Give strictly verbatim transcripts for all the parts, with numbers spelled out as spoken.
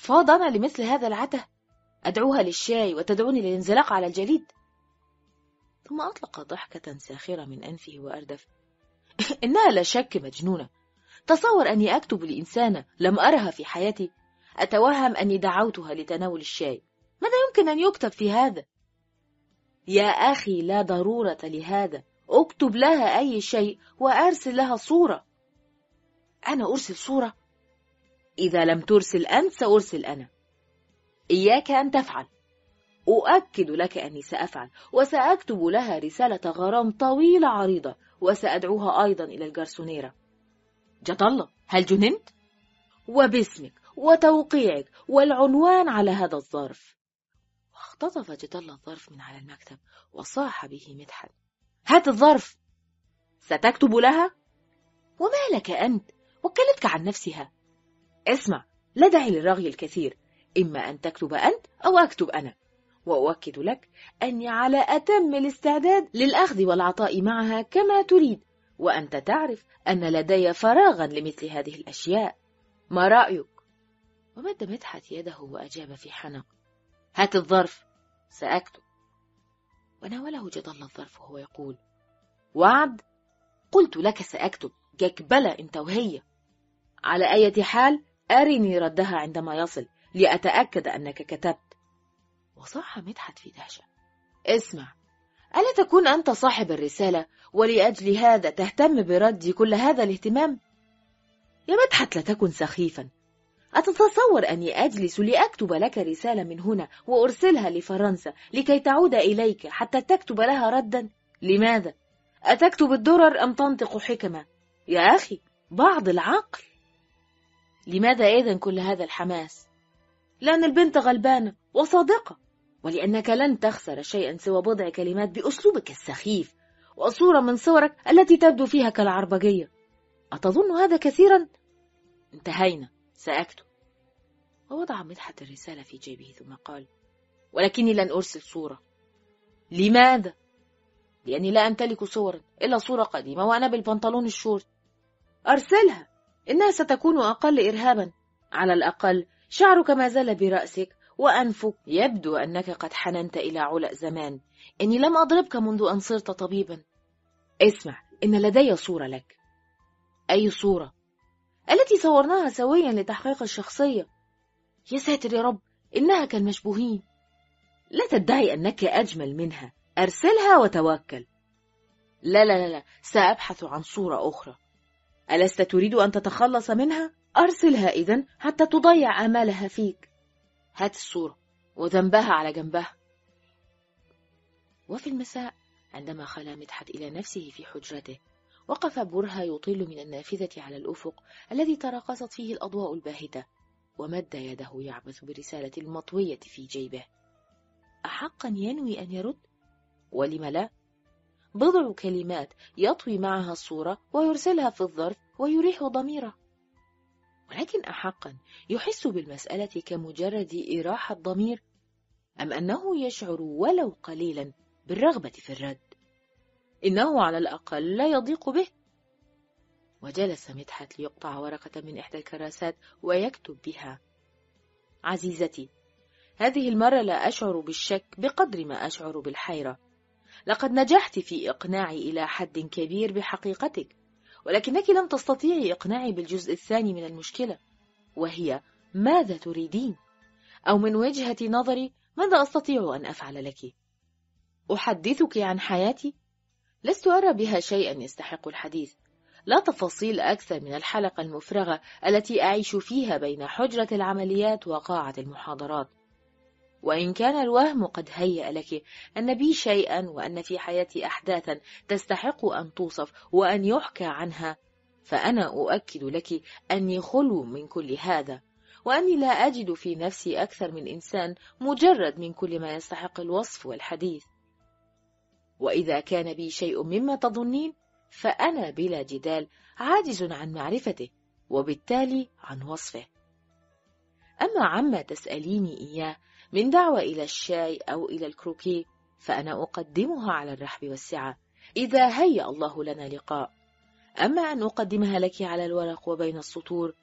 فاض أنا لمثل هذا العته؟ أدعوها للشاي وتدعوني للانزلاق على الجليد؟ ثم أطلق ضحكة ساخرة من أنفه وأردف: إنها لا شك مجنونة. تصور أني أكتب لإنسانة لم أرها في حياتي، أتوهم أني دعوتها لتناول الشاي. ماذا يمكن أن يكتب في هذا؟ يا أخي لا ضرورة لهذا، أكتب لها أي شيء وأرسل لها صورة. أنا أرسل صورة؟ إذا لم ترسل أنت سأرسل أنا. إياك أن تفعل. أؤكد لك أني سأفعل، وسأكتب لها رسالة غرام طويلة عريضة، وسأدعوها أيضا إلى الجرسونيرة. جد الله، هل جننت؟ وباسمك وتوقيعك والعنوان على هذا الظرف. واختطف جد الله الظرف من على المكتب وصاح به مدحت: هات الظرف. ستكتب لها؟ وما لك أنت؟ وكلتك عن نفسها. اسمع، لا داعي للرغي الكثير، إما أن تكتب أنت أو أكتب أنا، وأؤكد لك أني على أتم الاستعداد للأخذ والعطاء معها كما تريد، وأنت تعرف أن لدي فراغا لمثل هذه الأشياء. ما رأيك؟ ومد مدحت يده وأجاب في حنق: هات الظرف، سأكتب. وناوله جد الله الظرف وهو يقول: وعد؟ قلت لك سأكتب، جكبلة انت وهي. على أي حال أرني ردها عندما يصل لأتأكد أنك كتبت. وصاح مدحت في دهشة: اسمع، ألا تكون أنت صاحب الرسالة ولأجل هذا تهتم بردي كل هذا الاهتمام؟ يا مدحت لا تكن سخيفا. أتتصور أني أجلس لأكتب لك رسالة من هنا وأرسلها لفرنسا لكي تعود إليك حتى تكتب لها ردا؟ لماذا؟ أتكتب الدرر أم تنطق حكمة؟ يا أخي، بعض العقل. لماذا إذن كل هذا الحماس؟ لأن البنت غلبانة وصادقة، ولأنك لن تخسر شيئا سوى بضع كلمات بأسلوبك السخيف وصورة من صورك التي تبدو فيها كالعربجية. أتظن هذا كثيرا؟ انتهينا، سأكتب. ووضع مدحت الرسالة في جيبه ثم قال: ولكني لن أرسل صورة. لماذا؟ لأني لا أمتلك صورا إلا صورة قديمة وأنا بالبنطلون الشورت. أرسلها، إنها ستكون أقل إرهابا. على الأقل شعرك ما زال برأسك وأنفك يبدو أنك قد حننت إلى علق زمان. إني لم أضربك منذ أن صرت طبيبا. اسمع، إن لدي صورة لك. أي صورة؟ التي صورناها سويا لتحقيق الشخصية. يا ساتر يا رب، إنها كالمشبوهين. لا تدعي أنك أجمل منها. أرسلها وتوكل. لا لا لا لا، سأبحث عن صورة أخرى. ألست تريد أن تتخلص منها؟ أرسلها إذن حتى تضيع آمالها فيك. هات الصورة وذنبها على جنبها. وفي المساء عندما خلا مدحت إلى نفسه في حجرته، وقف برهة يطل من النافذة على الأفق الذي تراقصت فيه الأضواء الباهتة، ومد يده يعبث برسالة المطوية في جيبه. أحقا ينوي أن يرد؟ ولم لا؟ بضع كلمات يطوي معها الصورة ويرسلها في الظرف ويريح ضميره. ولكن أحقا يحس بالمسألة كمجرد إراحة ضمير، أم أنه يشعر ولو قليلا بالرغبة في الرد؟ إنه على الأقل لا يضيق به. وجلس مدحت ليقطع ورقة من إحدى الكراسات ويكتب بها: عزيزتي، هذه المرة لا أشعر بالشك بقدر ما أشعر بالحيرة. لقد نجحت في إقناعي إلى حد كبير بحقيقتك، ولكنك لم تستطيعي إقناعي بالجزء الثاني من المشكلة، وهي ماذا تريدين؟ أو من وجهة نظري ماذا أستطيع أن أفعل لك؟ أحدثك عن حياتي؟ لست أرى بها شيئا يستحق الحديث، لا تفاصيل أكثر من الحلقة المفرغة التي أعيش فيها بين حجرة العمليات وقاعة المحاضرات. وإن كان الوهم قد هيأ لك أن بي شيئا وأن في حياتي أحداثا تستحق أن توصف وأن يحكى عنها، فأنا أؤكد لك أني خلو من كل هذا، وأني لا أجد في نفسي أكثر من إنسان مجرد من كل ما يستحق الوصف والحديث. وإذا كان بي شيء مما تظنين، فأنا بلا جدال عاجز عن معرفته وبالتالي عن وصفه. أما عما تسأليني إياه من دعوة إلى الشاي أو إلى الكروكي، فأنا أقدمها على الرحب والسعة إذا هيأ الله لنا لقاء. أما أن أقدمها لك على الورق وبين السطور،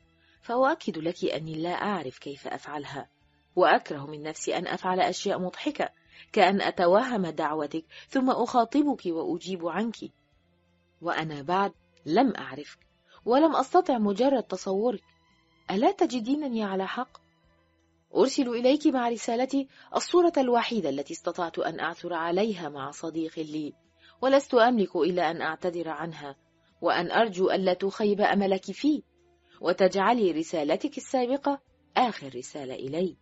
فأؤكد لك أني لا أعرف كيف أفعلها، وأكره من نفسي أن أفعل أشياء مضحكة كأن أتوهم دعوتك ثم أخاطبك وأجيب عنك، وأنا بعد لم أعرفك ولم أستطع مجرد تصورك. ألا تجدينني على حق؟ أرسل إليك مع رسالتي الصورة الوحيدة التي استطعت أن أعثر عليها مع صديق لي، ولست أملك إلا أن أعتذر عنها وأن أرجو ألا تخيب أملك فيه، وتجعلي رسالتك السابقة آخر رسالة إلي.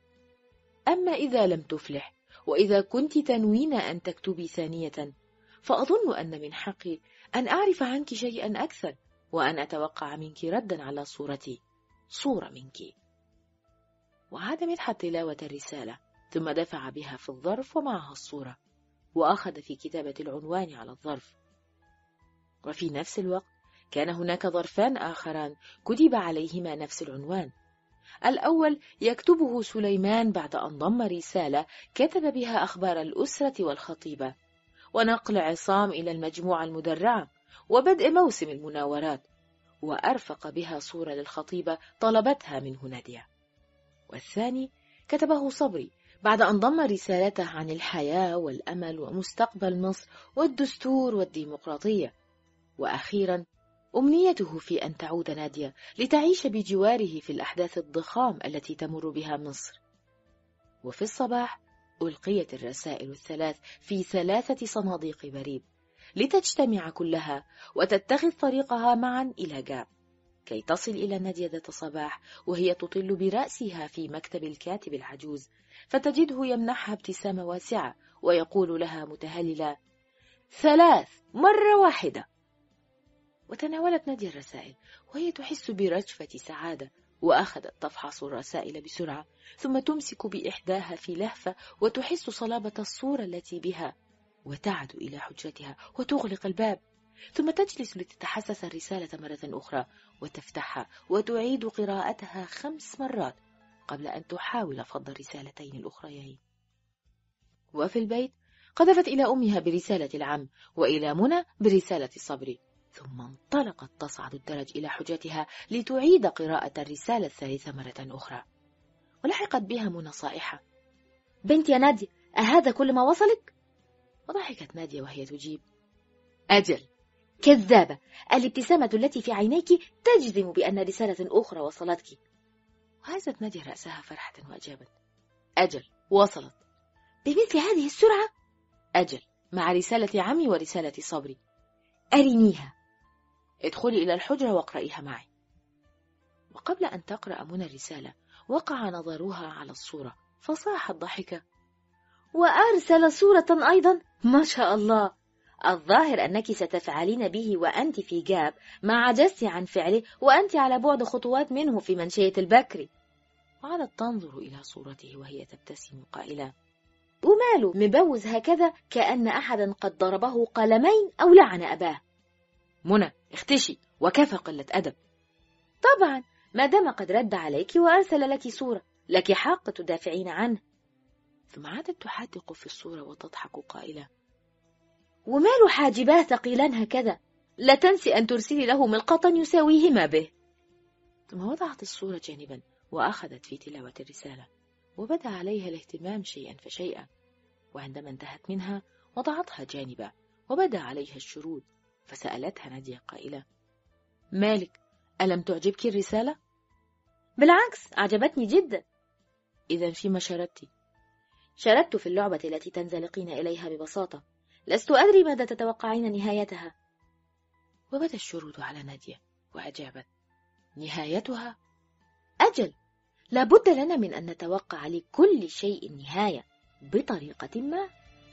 أما إذا لم تفلح، وإذا كنت تنوين أن تكتبي ثانية، فأظن أن من حقي أن أعرف عنك شيئا أكثر، وأن أتوقع منك ردا على صورتي، صورة منك. وعاد مدحت تلاوة الرسالة، ثم دفع بها في الظرف ومعها الصورة، وأخذ في كتابة العنوان على الظرف. وفي نفس الوقت كان هناك ظرفان آخران كتب عليهما نفس العنوان. الأول يكتبه سليمان بعد أن ضم رسالة كتب بها أخبار الأسرة والخطيبة، ونقل عصام إلى المجموعة المدرعة، وبدء موسم المناورات، وأرفق بها صورة للخطيبة طلبتها منه نادية. والثاني كتبه صبري بعد أن ضم رسالته عن الحياة والأمل ومستقبل مصر والدستور والديمقراطية، وأخيرا أمنيته في أن تعود نادية لتعيش بجواره في الأحداث الضخام التي تمر بها مصر. وفي الصباح ألقيت الرسائل الثلاث في ثلاثة صناديق بريد لتجتمع كلها وتتخذ طريقها معا إلى جاب، كي تصل إلى نادية ذات صباح وهي تطل برأسها في مكتب الكاتب العجوز، فتجده يمنحها ابتسامة واسعة ويقول لها متهللا: ثلاث مرة واحدة. وتناولت نادية الرسائل وهي تحس برجفة سعادة، وأخذت تفحص الرسائل بسرعة، ثم تمسك بإحداها في لهفة وتحس صلابة الصورة التي بها، وتعد إلى حجرتها وتغلق الباب، ثم تجلس لتتحسس الرسالة مرة أخرى وتفتحها وتعيد قراءتها خمس مرات قبل أن تحاول فض الرسالتين الأخريين. وفي البيت قذفت إلى أمها برسالة العم، وإلى منى برسالة صبري، ثم انطلقت تصعد الدرج إلى حجرتها لتعيد قراءة الرسالة الثالثة مرة أخرى. ولحقت بها منى صائحة: بنت يا نادية، أهذا كل ما وصلك؟ وضحكت نادية وهي تجيب: أجل. كذابة، الابتسامة التي في عينيك تجزم بأن رسالة أخرى وصلتك. وهزت نادية رأسها فرحة وأجابت: أجل، وصلت. بمثل هذه السرعة؟ أجل، مع رسالة عمي ورسالة صبري. أرنيها. ادخلي إلى الحجرة واقرأيها معي. وقبل أن تقرأ منى الرسالة وقع نظرها على الصورة، فصاحت ضحكة: وأرسل صورة أيضا؟ ما شاء الله، الظاهر أنك ستفعلين به وأنت في جاب ما عجزت عن فعله وأنت على بعد خطوات منه في منشية البكري. وعادت تنظر إلى صورته وهي تبتسم قائلة: وماله مبوز هكذا كأن أحدا قد ضربه قلمين أو لعن أباه؟ منى، اختشي، وكفى قلة أدب. طبعا، ما دام قد رد عليك وأرسل لك صورة، لك حق تدافعين عنه. ثم عادت تحدق في الصورة وتضحك قائلة: ومال حاجباه ثقيلان هكذا؟ لا تنسي أن ترسلي له ملقطا يساويهما به. ثم وضعت الصورة جانبا وأخذت في تلاوة الرسالة، وبدأ عليها الاهتمام شيئا فشيئا، وعندما انتهت منها وضعتها جانبا وبدأ عليها الشرود، فسألتها نادية قائلة: مالك، ألم تعجبك الرسالة؟ بالعكس، أعجبتني جدا. إذن فيما شردت؟ شردت في اللعبة التي تنزلقين إليها ببساطة، لست أدري ماذا تتوقعين نهايتها. وبدا الشرود على نادية وأجابت: نهايتها؟ أجل، لابد لنا من أن نتوقع لكل شيء نهاية بطريقة ما.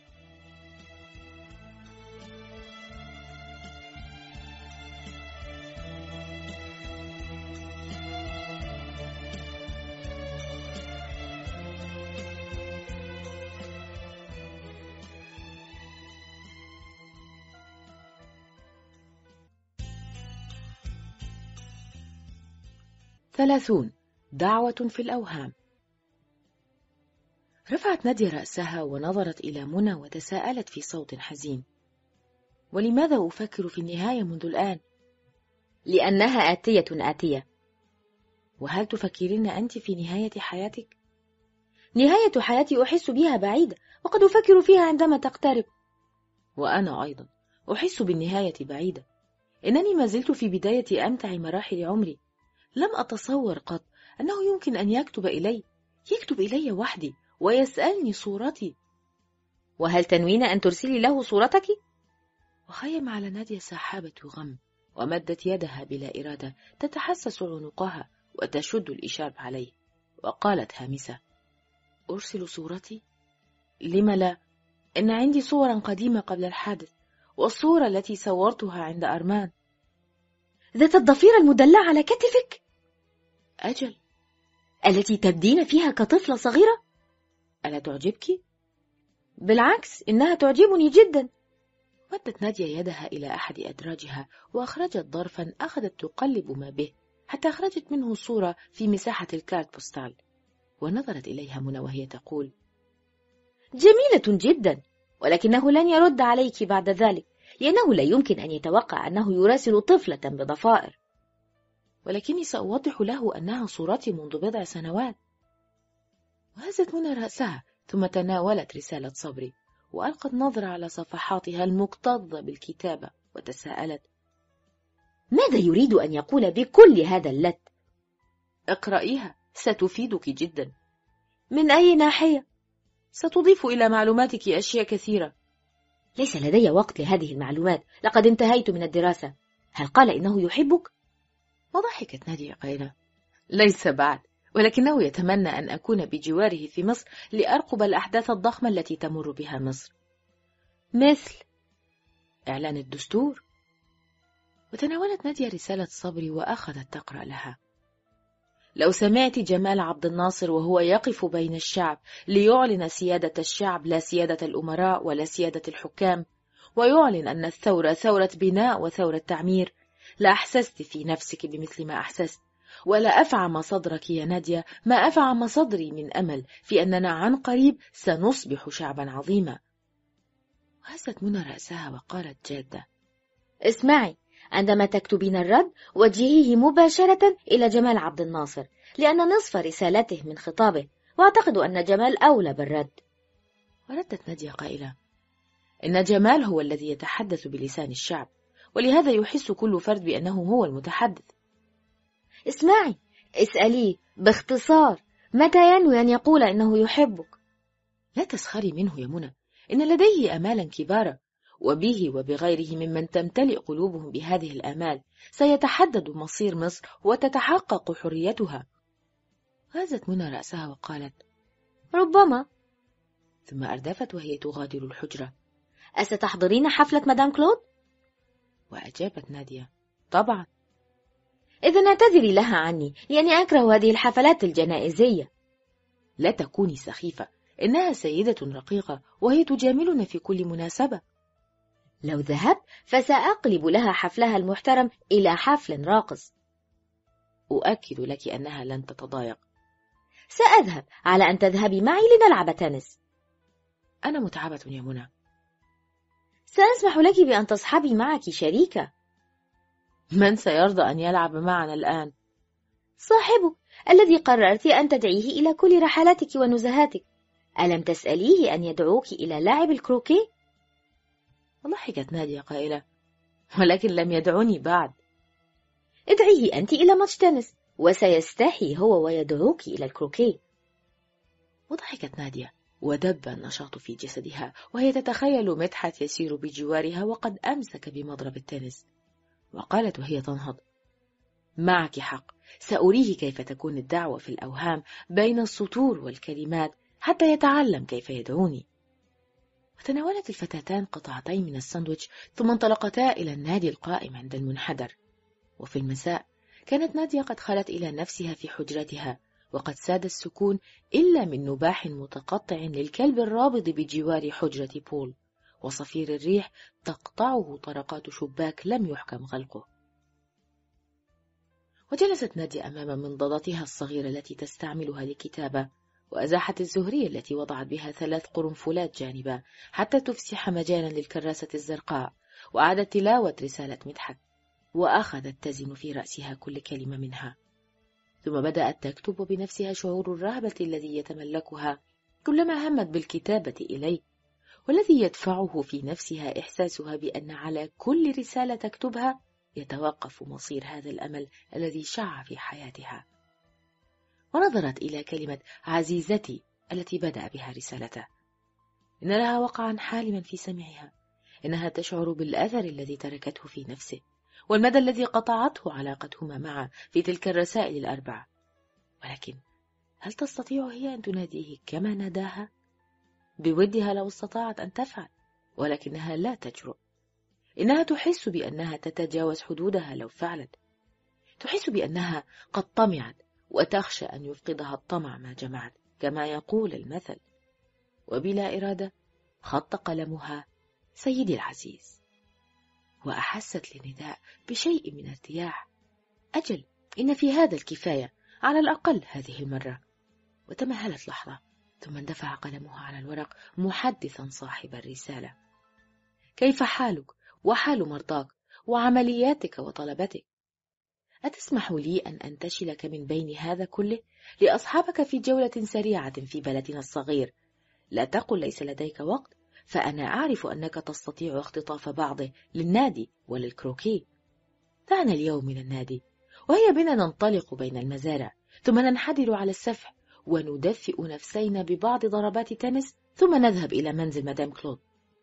ثلاثون. دعوة في الأوهام. رفعت نادية رأسها ونظرت إلى منى وتساءلت في صوت حزين: ولماذا أفكر في النهاية منذ الآن؟ لأنها آتية آتية. وهل تفكرين أنت في نهاية حياتك؟ نهاية حياتي أحس بها بعيدة، وقد أفكر فيها عندما تقترب. وأنا أيضا أحس بالنهاية بعيدة. إنني ما زلت في بداية أمتع مراحل عمري. لم أتصور قط أنه يمكن أن يكتب إلي يكتب إلي وحدي ويسألني صورتي. وهل تنوين أن ترسلي له صورتك؟ وخيم على نادية سحابة غم، ومدت يدها بلا إرادة تتحسس عنقها وتشد الإشارب عليه، وقالت هامسة: أرسل صورتي؟ لم لا؟ إن عندي صورا قديمة قبل الحادث، والصورة التي صورتها عند أرمان. ذات الضفيرة المدلعة على كتفك؟ أجل. التي تبدين فيها كطفلة صغيرة؟ ألا تعجبك؟ بالعكس، إنها تعجبني جدا. مدت نادية يدها إلى أحد أدراجها وأخرجت ظرفا أخذت تقلب ما به حتى أخرجت منه صورة في مساحة الكارت بوستال، ونظرت إليها منى وهي تقول: جميلة جدا، ولكنه لن يرد عليك بعد ذلك، لأنه لا يمكن أن يتوقع أنه يراسل طفلة بضفائر. ولكني سأوضح له أنها صورتي منذ بضع سنوات. وهزت منى رأسها ثم تناولت رسالة صبري وألقت نظرة على صفحاتها المكتظة بالكتابة وتساءلت: ماذا يريد أن يقول بكل هذا اللت؟ اقرأيها، ستفيدك جدا. من أي ناحية؟ ستضيف إلى معلوماتك أشياء كثيرة. ليس لدي وقت لهذه المعلومات، لقد انتهيت من الدراسة. هل قال إنه يحبك؟ وضحكت نادية قائلة: ليس بعد، ولكنه يتمنى أن أكون بجواره في مصر لأرقب الأحداث الضخمة التي تمر بها مصر، مثل إعلان الدستور. وتناولت نادية رسالة صبري وأخذت تقرأ لها: لو سمعت جمال عبد الناصر وهو يقف بين الشعب ليعلن سيادة الشعب لا سيادة الأمراء ولا سيادة الحكام، ويعلن أن الثورة ثورة بناء وثورة تعمير، لأحسست في نفسك بمثل ما أحسست، ولا أفعم صدرك يا نادية ما أفعم صدري من أمل في أننا عن قريب سنصبح شعبا عظيما. وهزت منى رأسها وقالت جادة: اسمعي، عندما تكتبين الرد وجهيه مباشرة إلى جمال عبد الناصر، لأن نصف رسالته من خطابه، وأعتقد أن جمال أولى بالرد. وردت نادية قائلة: إن جمال هو الذي يتحدث بلسان الشعب، ولهذا يحس كل فرد بأنه هو المتحدث. اسمعي، اسأليه باختصار متى ينوي أن يقول إنه يحبك. لا تسخري منه يا منى، إن لديه آمالا كبارة، وبه وبغيره ممن تمتلئ قلوبهم بهذه الآمال سيتحدد مصير مصر وتتحقق حريتها. هزت منى رأسها وقالت: ربما. ثم أردفت وهي تغادر الحجرة: أستحضرين حفلة مدام كلود؟ وأجابت نادية: طبعا. إذن اعتذري لها عني، لأني أكره هذه الحفلات الجنائزية. لا تكوني سخيفة، إنها سيدة رقيقة وهي تجاملنا في كل مناسبة. لو ذهبت فسأقلب لها حفلها المحترم إلى حفل راقص. أؤكد لك أنها لن تتضايق. سأذهب على أن تذهبي معي لنلعب تنس. أنا متعبة يا منى. سأسمح لك بأن تصحبي معك شريكة. من سيرضى أن يلعب معنا الآن؟ صاحبك الذي قررت أن تدعيه إلى كل رحلاتك ونزهاتك. ألم تسأليه أن يدعوك إلى لاعب الكروكي؟ ضحكت نادية قائلة: ولكن لم يدعني بعد. ادعيه أنت إلى ماتش تنس، وسيستحي هو ويدعوك إلى الكروكي. وضحكت نادية ودب النشاط في جسدها وهي تتخيل مدحت يسير بجوارها وقد أمسك بمضرب التنس، وقالت وهي تنهض: معك حق، سأريه كيف تكون الدعوة في الأوهام بين السطور والكلمات حتى يتعلم كيف يدعوني. وتناولت الفتاتان قطعتين من الساندويتش ثم انطلقتا إلى النادي القائم عند المنحدر. وفي المساء كانت نادية قد خلت إلى نفسها في حجرتها، وقد ساد السكون إلا من نباح متقطع للكلب الرابض بجوار حجرة بول، وصفير الريح تقطعه طرقات شباك لم يحكم غلقه. وجلست نادية أمام منضدتها الصغيرة التي تستعملها للكتابة، وأزاحت الزهرية التي وضعت بها ثلاث قرنفلات جانبا حتى تفسح مجالا للكراسة الزرقاء، وأعادت تلاوة رسالة مدحت، وأخذت تزن في رأسها كل كلمة منها. ثم بدأت تكتب بنفسها شعور الرهبة الذي يتملكها كلما همت بالكتابة إليه، والذي يدفعه في نفسها إحساسها بأن على كل رسالة تكتبها يتوقف مصير هذا الأمل الذي شع في حياتها. ونظرت إلى كلمة عزيزتي التي بدأ بها رسالته. إن لها وقعا حالما في سمعها، إنها تشعر بالأثر الذي تركته في نفسه، والمدى الذي قطعته علاقتهما معا في تلك الرسائل الأربع. ولكن هل تستطيع هي أن تناديه كما ناداها؟ بودها لو استطاعت أن تفعل، ولكنها لا تجرؤ. إنها تحس بأنها تتجاوز حدودها لو فعلت، تحس بأنها قد طمعت وتخشى أن يفقدها الطمع ما جمعت كما يقول المثل. وبلا إرادة خط قلمها سيدي العزيز، وأحست لنداء بشيء من ارتياح. أجل، إن في هذا الكفاية على الأقل هذه المرة. وتمهلت لحظة، ثم اندفع قلمها على الورق محدثا صاحب الرسالة. كيف حالك وحال مرضاك وعملياتك وطلبتك؟ أتسمح لي أن أنتشلك من بين هذا كله لأصحابك في جولة سريعة في بلدنا الصغير؟ لا تقل ليس لديك وقت، فأنا أعرف أنك تستطيع اختطاف بعضه للنادي وللكروكي. دعنا اليوم من النادي، وهيا بنا ننطلق بين المزارع، ثم ننحدر على السفح وندفئ نفسينا ببعض ضربات تنس، ثم نذهب إلى منزل مدام كلود.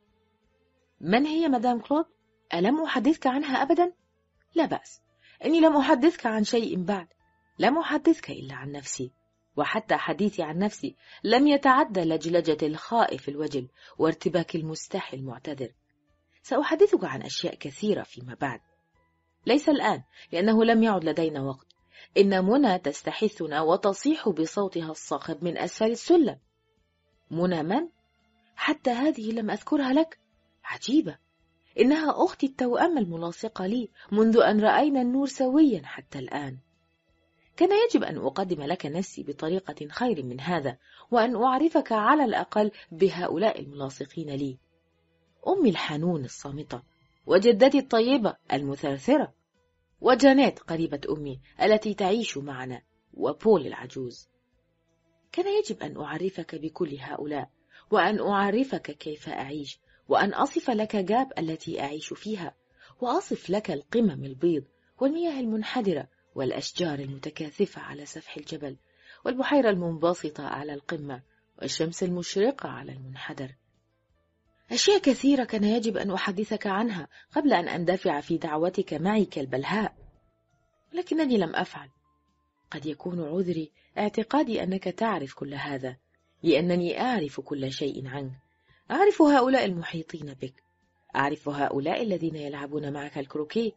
من هي مدام كلود؟ ألم أحدثك عنها أبدا؟ لا بأس، إني لم أحدثك عن شيء بعد، لم أحدثك إلا عن نفسي، وحتى حديثي عن نفسي لم يتعدى لجلجة الخائف الوجل وارتباك المستحي المعتذر. سأحدثك عن أشياء كثيرة فيما بعد، ليس الآن لأنه لم يعد لدينا وقت. إن منى تستحثنا وتصيح بصوتها الصاخب من أسفل السلم. منى من؟ حتى هذه لم أذكرها لك؟ عجيبة، إنها أختي التوأم الملاصقة لي منذ أن رأينا النور سويا حتى الآن. كان يجب أن أقدم لك نفسي بطريقة خير من هذا، وأن أعرفك على الأقل بهؤلاء الملاصقين لي: أمي الحنون الصامتة، وجدتي الطيبة المثرثرة، وجانيت قريبة أمي التي تعيش معنا، وبول العجوز. كان يجب أن أعرفك بكل هؤلاء، وأن أعرفك كيف أعيش، وأن أصف لك جاب التي أعيش فيها، وأصف لك القمم البيض والمياه المنحدرة والأشجار المتكاثفة على سفح الجبل، والبحيرة المنبسطة على القمة، والشمس المشرقة على المنحدر. أشياء كثيرة كان يجب أن أحدثك عنها قبل أن أندفع في دعوتك معي كالبلهاء، لكنني لم أفعل. قد يكون عذري اعتقادي أنك تعرف كل هذا، لأنني أعرف كل شيء عنك. أعرف هؤلاء المحيطين بك، أعرف هؤلاء الذين يلعبون معك الكروكي،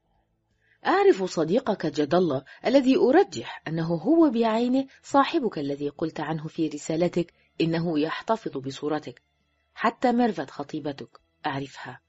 أعرف صديقك جد الله الذي أرجح أنه هو بعينه صاحبك الذي قلت عنه في رسالتك إنه يحتفظ بصورتك. حتى ميرفت خطيبتك أعرفها.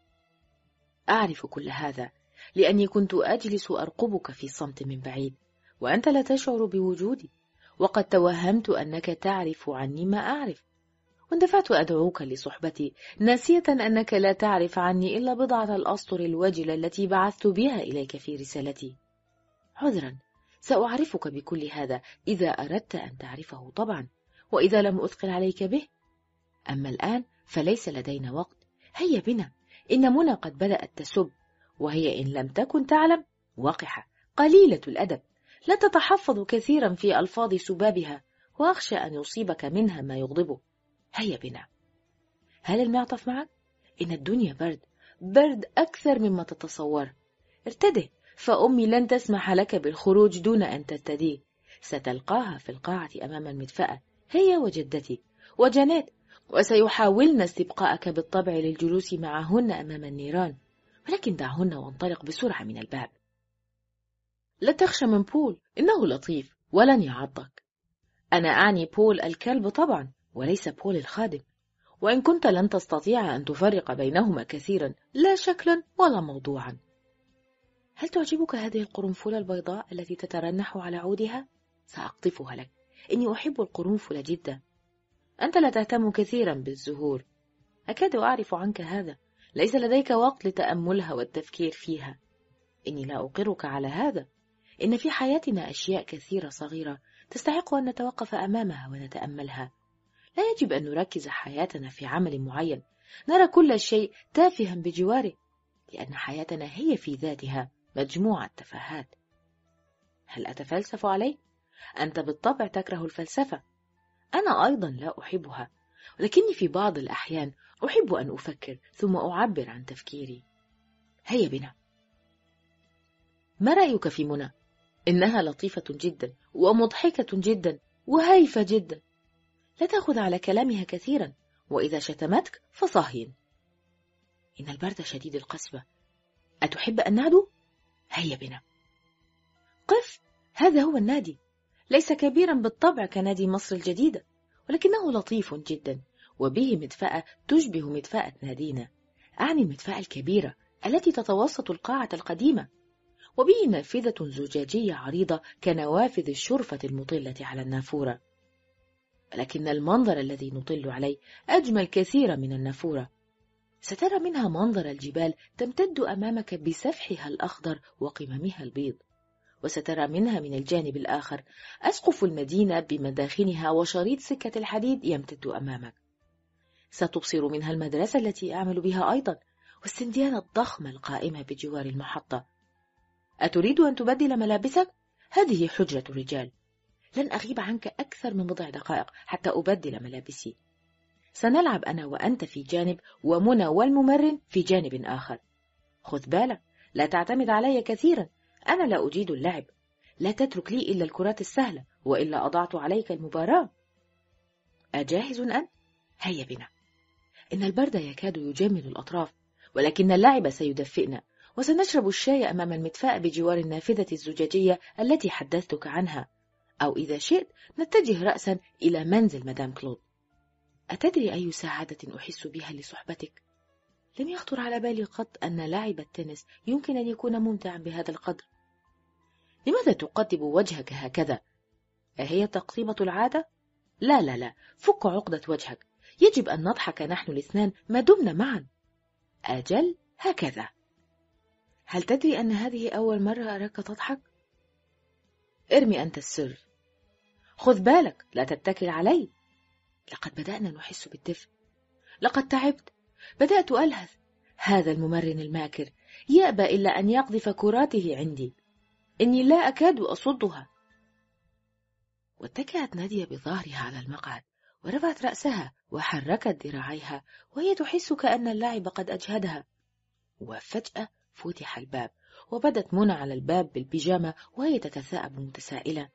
أعرف كل هذا لأني كنت أجلس أرقبك في صمت من بعيد، وأنت لا تشعر بوجودي، وقد توهمت أنك تعرف عني ما أعرف، واندفعت أدعوك لصحبتي ناسية أنك لا تعرف عني إلا بضعة الأسطر الوجلة التي بعثت بها إليك في رسالتي. عذرا، سأعرفك بكل هذا إذا أردت أن تعرفه طبعا، وإذا لم أثقل عليك به. أما الآن فليس لدينا وقت. هيا بنا، إن منى قد بدأت تسب، وهي إن لم تكن تعلم وقحة قليلة الأدب، لا تتحفظ كثيرا في ألفاظ سبابها، وأخشى أن يصيبك منها ما يغضبه. هيا بنا. هل المعطف معك؟ إن الدنيا برد، برد أكثر مما تتصور. ارتده، فأمي لن تسمح لك بالخروج دون أن ترتديه. ستلقاها في القاعة أمام المدفأة، هي وجدتي وجانيت، وسيحاولن استبقاءك بالطبع للجلوس معهن أمام النيران، ولكن دعهن وانطلق بسرعة من الباب. لا تخشى من بول، إنه لطيف ولن يعضك. أنا أعني بول الكلب طبعا، وليس بول الخادم، وإن كنت لن تستطيع أن تفرق بينهما كثيرا، لا شكلا ولا موضوعا. هل تعجبك هذه القرنفلة البيضاء التي تترنح على عودها؟ سأقطفها لك، إني أحب القرنفل جدا. أنت لا تهتم كثيرا بالزهور، أكاد أعرف عنك هذا، ليس لديك وقت لتأملها والتفكير فيها. إني لا أقرك على هذا، إن في حياتنا أشياء كثيرة صغيرة تستحق أن نتوقف أمامها ونتأملها. لا يجب أن نركز حياتنا في عمل معين نرى كل شيء تافها بجواره، لأن حياتنا هي في ذاتها مجموعة تفاهات. هل أتفلسف عليك؟ أنت بالطبع تكره الفلسفة، أنا أيضا لا أحبها، ولكني في بعض الأحيان أحب أن أفكر ثم أعبر عن تفكيري. هيا بنا. ما رأيك في منى؟ إنها لطيفة جدا ومضحكة جدا وهايفة جدا. لا تأخذ على كلامها كثيرا، وإذا شتمتك فصهين. إن البرد شديد القسوة. أتحب أن نعدو؟ هيا بنا. قف، هذا هو النادي. ليس كبيرا بالطبع كنادي مصر الجديدة، ولكنه لطيف جدا، وبه مدفأة تشبه مدفأة نادينا، أعني المدفأة الكبيرة التي تتوسط القاعة القديمة، وبه نافذة زجاجية عريضة كنوافذ الشرفة المطلة على النافورة. لكن المنظر الذي نطل عليه أجمل كثيرا من النافورة. سترى منها منظر الجبال تمتد أمامك بسفحها الأخضر وقممها البيض، وسترى منها من الجانب الآخر أسقف المدينة بمداخنها وشريط سكة الحديد يمتد أمامك. ستبصر منها المدرسة التي أعمل بها أيضا، والسنديانة الضخمة القائمة بجوار المحطة. أتريد أن تبدل ملابسك؟ هذه حجرة الرجال. لن أغيب عنك أكثر من بضع دقائق حتى أبدل ملابسي. سنلعب أنا وأنت في جانب، ومنى والممرن في جانب آخر. خذ بالك، لا تعتمد علي كثيرا، أنا لا أجيد اللعب. لا تترك لي إلا الكرات السهلة، وإلا أضعت عليك المباراة. أجاهز أنت؟ هيا بنا. إن البرد يكاد يجمد الأطراف، ولكن اللعب سيدفئنا، وسنشرب الشاي أمام المدفأة بجوار النافذة الزجاجية التي حدثتك عنها، أو إذا شئت نتجه رأسا إلى منزل مدام كلود. أتدري أي سعادة أحس بها لصحبتك؟ لم يخطر على بالي قط أن لعب التنس يمكن أن يكون ممتعا بهذا القدر. لماذا تقطب وجهك هكذا؟ أهي تقطيبة العادة؟ لا لا لا، فك عقدة وجهك. يجب أن نضحك نحن الاثنان ما دمنا معا. أجل، هكذا. هل تدري أن هذه أول مرة أراك تضحك؟ ارمي أنت السر. خذ بالك، لا تتكل علي. لقد بدأنا نحس بالدفء. لقد تعبت. بدأت ألهث. هذا الممرن الماكر يأبى إلا أن يقذف كراته عندي. إني لا أكاد أصدها. واتكأت نادية بظهرها على المقعد، ورفعت رأسها وحركت ذراعيها، وهي تحس كأن اللعب قد أجهدها. وفجأة فتح الباب، وبدت منى على الباب بالبيجامة وهي تتثاءب متسائلة: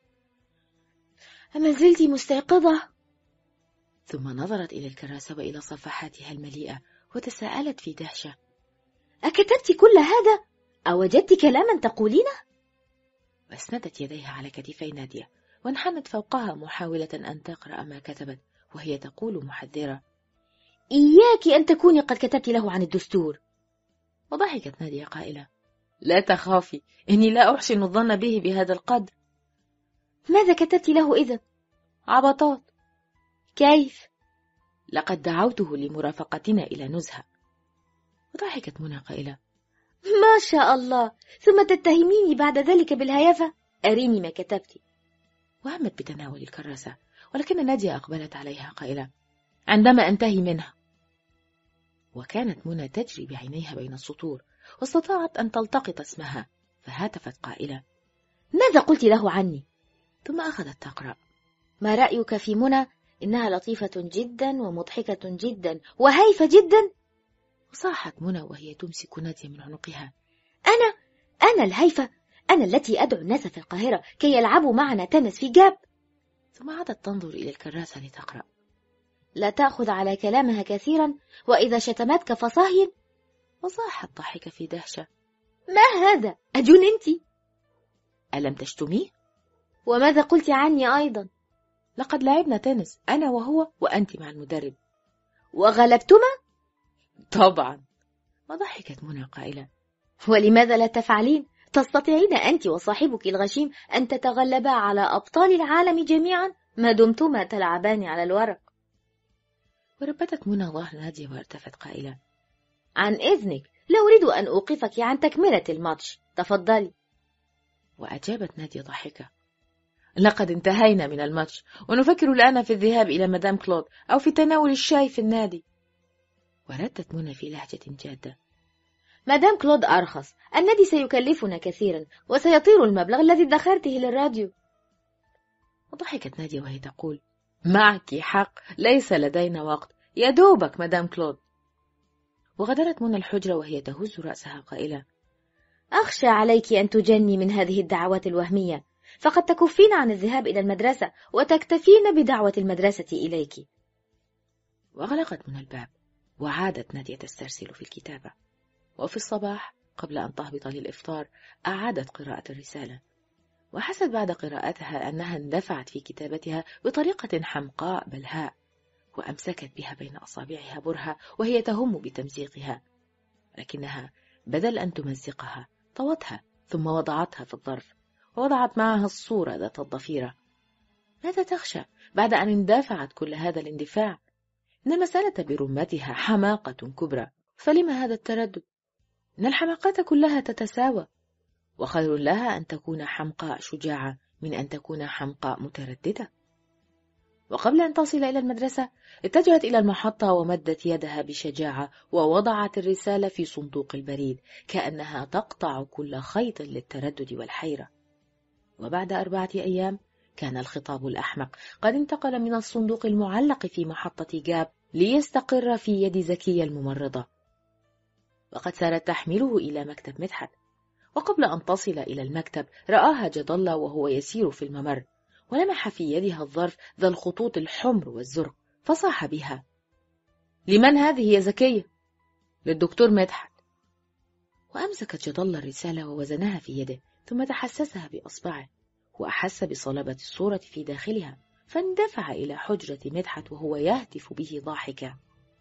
أما زلت مستيقظة؟ ثم نظرت إلى الكراسة وإلى صفحاتها المليئة وتساءلت في دهشة: أكتبت كل هذا؟ أوجدت كلاما تقولينه؟ واسندت يديها على كتفي نادية وانحنت فوقها محاولة أن تقرأ ما كتبت، وهي تقول محذرة: إياك أن تكوني قد كتبت له عن الدستور. وضحكت نادية قائلة: لا تخافي، إني لا أحسن الظن به بهذا القدر. ماذا كتبت له إذن؟ عبطات. كيف؟ لقد دعوته لمرافقتنا إلى نزهة. وضحكت منى قائلة: ما شاء الله، ثم تتهميني بعد ذلك بالهيافة؟ أريني ما كتبت. وهمت بتناول الكراسة، ولكن نادية أقبلت عليها قائلة: عندما أنتهي منها. وكانت منى تجري بعينيها بين السطور، واستطاعت أن تلتقط اسمها، فهاتفت قائلة: ماذا قلت له عني؟ ثم أخذت تقرأ: ما رأيك في منى؟ إنها لطيفة جدا ومضحكة جدا وهيفة جدا. وصاحت منى وهي تمسك نادية من عنقها: أنا أنا الهيفة؟ أنا التي أدعو الناس في القاهرة كي يلعبوا معنا تنس في جاب؟ ثم عادت تنظر إلى الكراسة لتقرأ: لا تأخذ على كلامها كثيرا، وإذا شتمتك فصهين. وصاحت ضحك في دهشة: ما هذا؟ أجن أنت؟ ألم تشتميه؟ وماذا قلت عني أيضا؟ لقد لعبنا تنس أنا وهو وأنت مع المدرب. وغلبتما؟ طبعا. وضحكت منى قائلة: ولماذا لا تفعلين؟ تستطيعين أنت وصاحبك الغشيم أن تتغلبا على أبطال العالم جميعا ما دمتما تلعبان على الورق. وربتت منى ظهر نادية وارتفت قائلة: عن إذنك، لا أريد أن أوقفك عن تكملة الماتش، تفضلي. وأجابت نادية ضاحكة: لقد انتهينا من الماتش، ونفكر الآن في الذهاب إلى مدام كلود أو في تناول الشاي في النادي. وردت منى في لهجة جادة: مدام كلود أرخص، النادي سيكلفنا كثيرا وسيطير المبلغ الذي ادخرته للراديو. وضحكت نادية وهي تقول: معك حق، ليس لدينا وقت، يا دوبك مدام كلود. وغادرت منى الحجرة وهي تهز رأسها قائلة: أخشى عليك أن تجني من هذه الدعوات الوهمية، فقد تكفين عن الذهاب إلى المدرسة وتكتفين بدعوة المدرسة إليك. وغلقت منى الباب، وعادت نادية تسترسل في الكتابة. وفي الصباح قبل أن تهبط للإفطار أعادت قراءة الرسالة، وحست بعد قراءتها أنها اندفعت في كتابتها بطريقة حمقاء بلهاء، وأمسكت بها بين أصابعها برهة وهي تهم بتمزيقها، لكنها بدل أن تمزقها طوتها ثم وضعتها في الظرف، ووضعت معها الصورة ذات الضفيرة. ماذا تخشى بعد أن اندفعت كل هذا الاندفاع؟ إن المسألة برمتها حماقة كبرى، فلما هذا التردد؟ إن الحماقات كلها تتساوى، وخير لها أن تكون حمقاء شجاعة من أن تكون حمقاء مترددة. وقبل أن تصل إلى المدرسة اتجهت إلى المحطة ومدت يدها بشجاعة ووضعت الرسالة في صندوق البريد كأنها تقطع كل خيط للتردد والحيرة. وبعد أربعة أيام كان الخطاب الأحمق قد انتقل من الصندوق المعلق في محطة جاب ليستقر في يد زكية الممرضة، وقد سارت تحمله إلى مكتب مدحت. وقبل أن تصل إلى المكتب رآها جد الله وهو يسير في الممر، ولمح في يدها الظرف ذا الخطوط الحمر والزرق، فصاح بها: لمن هذه يا زكية؟ للدكتور مدحت. وأمسكت جد الله الرسالة ووزنها في يده، ثم تحسسها بأصبعه، وأحس بصلابة الصورة في داخلها، فاندفع إلى حجرة مدحت وهو يهتف به ضاحكا: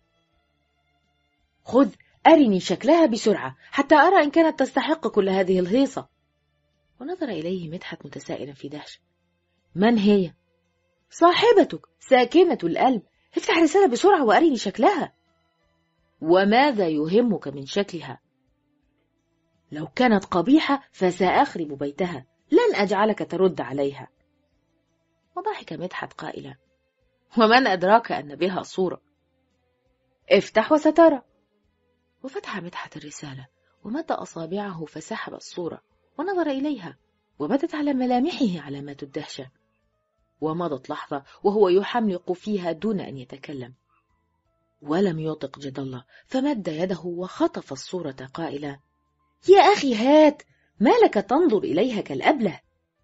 خذ أرني شكلها بسرعة حتى أرى إن كانت تستحق كل هذه الهيصة. ونظر إليه مدحت متسائلا في دهشة: من هي؟ صاحبتك ساكنة القلب، افتح رسالة بسرعة وأرني شكلها. وماذا يهمك من شكلها؟ لو كانت قبيحة فسأخرب بيتها، لن أجعلك ترد عليها. وضحك مدحت قائلا: ومن أدراك أن بها صورة؟ افتح وسترى. وفتح مدحت الرسالة ومد أصابعه فسحب الصورة ونظر إليها، وبدت على ملامحه علامات الدهشة. ومضت لحظة وهو يحملق فيها دون أن يتكلم، ولم يطق جد الله، فمد يده وخطف الصورة قائلا: يا أخي هات، ما لك تنظر إليها كالأبله؟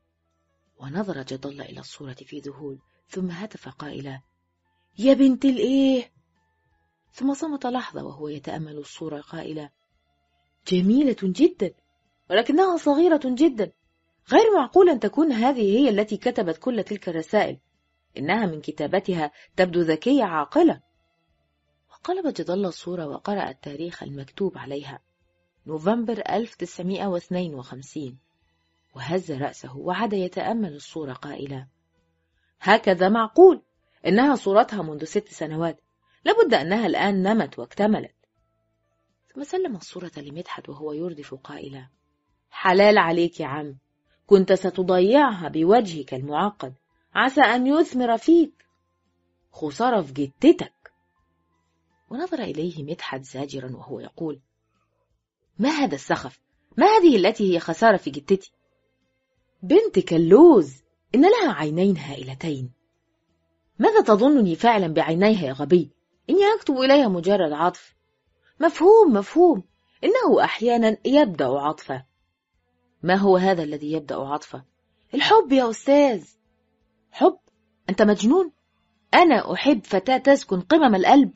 ونظر جد الله إلى الصورة في ذهول، ثم هتف قائلا: يا بنت الإيه؟ ثم صمت لحظة وهو يتأمل الصورة قائلا: جميلة جدا، ولكنها صغيرة جدا، غير معقول أن تكون هذه هي التي كتبت كل تلك الرسائل، إنها من كتابتها تبدو ذكية عاقلة. وقلب جد الله الصورة وقرأ التاريخ المكتوب عليها: نوفمبر ألف وتسعمائة واثنين وخمسين، وهز رأسه وعاد يتأمل الصورة قائلا: هكذا معقول، إنها صورتها منذ ست سنوات، لابد أنها الآن نمت واكتملت. ثم سلم الصورة لمدحت وهو يردف قائلا: حلال عليك يا عم، كنت ستضيعها بوجهك المعقد، عسى أن يثمر فيك، خسارة في جتتك. ونظر إليه مدحت زاجرا وهو يقول: ما هذا السخف؟ ما هذه التي هي خسارة في جتتي؟ بنتك اللوز إن لها عينين هائلتين. ماذا تظنني فعلا بعينيها يا غبي؟ إني أكتب إليها مجرد عطف. مفهوم مفهوم، إنه أحيانا يبدأ عطفا. ما هو هذا الذي يبدأ عطفا؟ الحب يا أستاذ. حب؟ أنت مجنون؟ أنا أحب فتاة تسكن قمم القلب.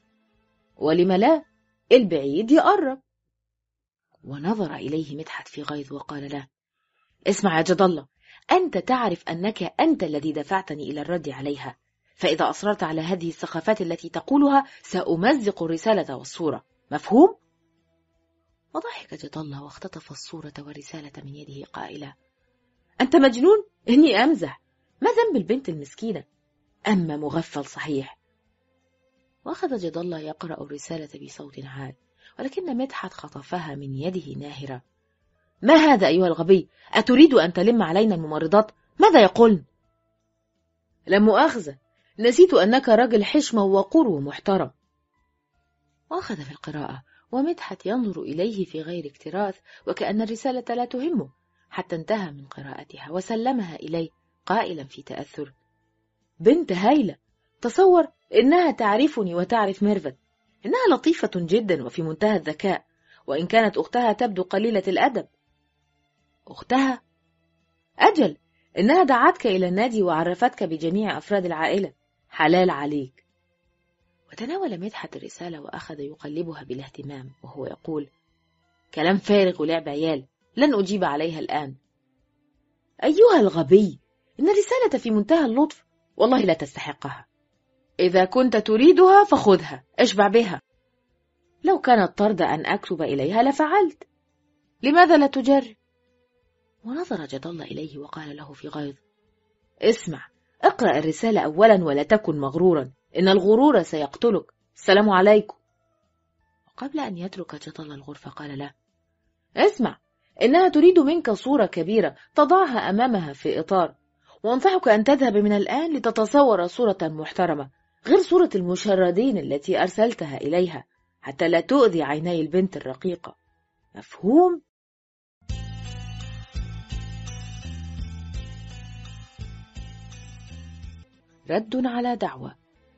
ولم لا؟ البعيد يقرب. ونظر إليه مدحت في غيظ وقال له: اسمع يا جد الله، أنت تعرف أنك أنت الذي دفعتني إلى الرد عليها، فإذا أصررت على هذه السخافات التي تقولها سأمزق الرسالة والصورة، مفهوم؟ وضحك جد الله واختطف الصورة والرسالة من يده قائلا: أنت مجنون؟ إني أمزح، ما ذنب البنت المسكينة؟ أما مغفل صحيح. وأخذ جد الله يقرأ الرسالة بصوت عال، ولكن مدحت خطفها من يده ناهرة. ما هذا أيها الغبي؟ أتريد أن تلم علينا الممرضات؟ ماذا يقولن؟ لا مؤاخذة، نسيت أنك راجل حشمة ووقور ومحترم. وأخذ في القراءة، ومدحت ينظر إليه في غير اكتراث وكأن الرسالة لا تهمه، حتى انتهى من قراءتها وسلمها إليه قائلا في تأثر: بنت هايلة، تصور إنها تعرفني وتعرف ميرفت، إنها لطيفة جدا وفي منتهى الذكاء، وإن كانت أختها تبدو قليلة الأدب. أختها؟ أجل، إنها دعتك إلى النادي وعرفتك بجميع أفراد العائلة. حلال عليك. وتناول مدحت الرسالة وأخذ يقلبها بالاهتمام وهو يقول: كلام فارغ ولعب عيال، لن أجيب عليها الآن. أيها الغبي، إن الرسالة في منتهى اللطف، والله لا تستحقها. إذا كنت تريدها فخذها، اشبع بها. لو كانت ترضى أن أكتب إليها لفعلت، لماذا لا تجرب؟ ونظر جد الله إليه وقال له في غيظ: اسمع، اقرأ الرسالة أولا ولا تكن مغرورا، إن الغرور سيقتلك. السلام عليكم. وقبل أن يترك جد الله الغرفة قال له: اسمع، إنها تريد منك صورة كبيرة تضعها أمامها في إطار، وأنصحك أن تذهب من الآن لتتصور صورة محترمة غير صورة المشردين التي أرسلتها إليها، حتى لا تؤذي عيني البنت الرقيقة. مفهوم؟ رد على دعوة.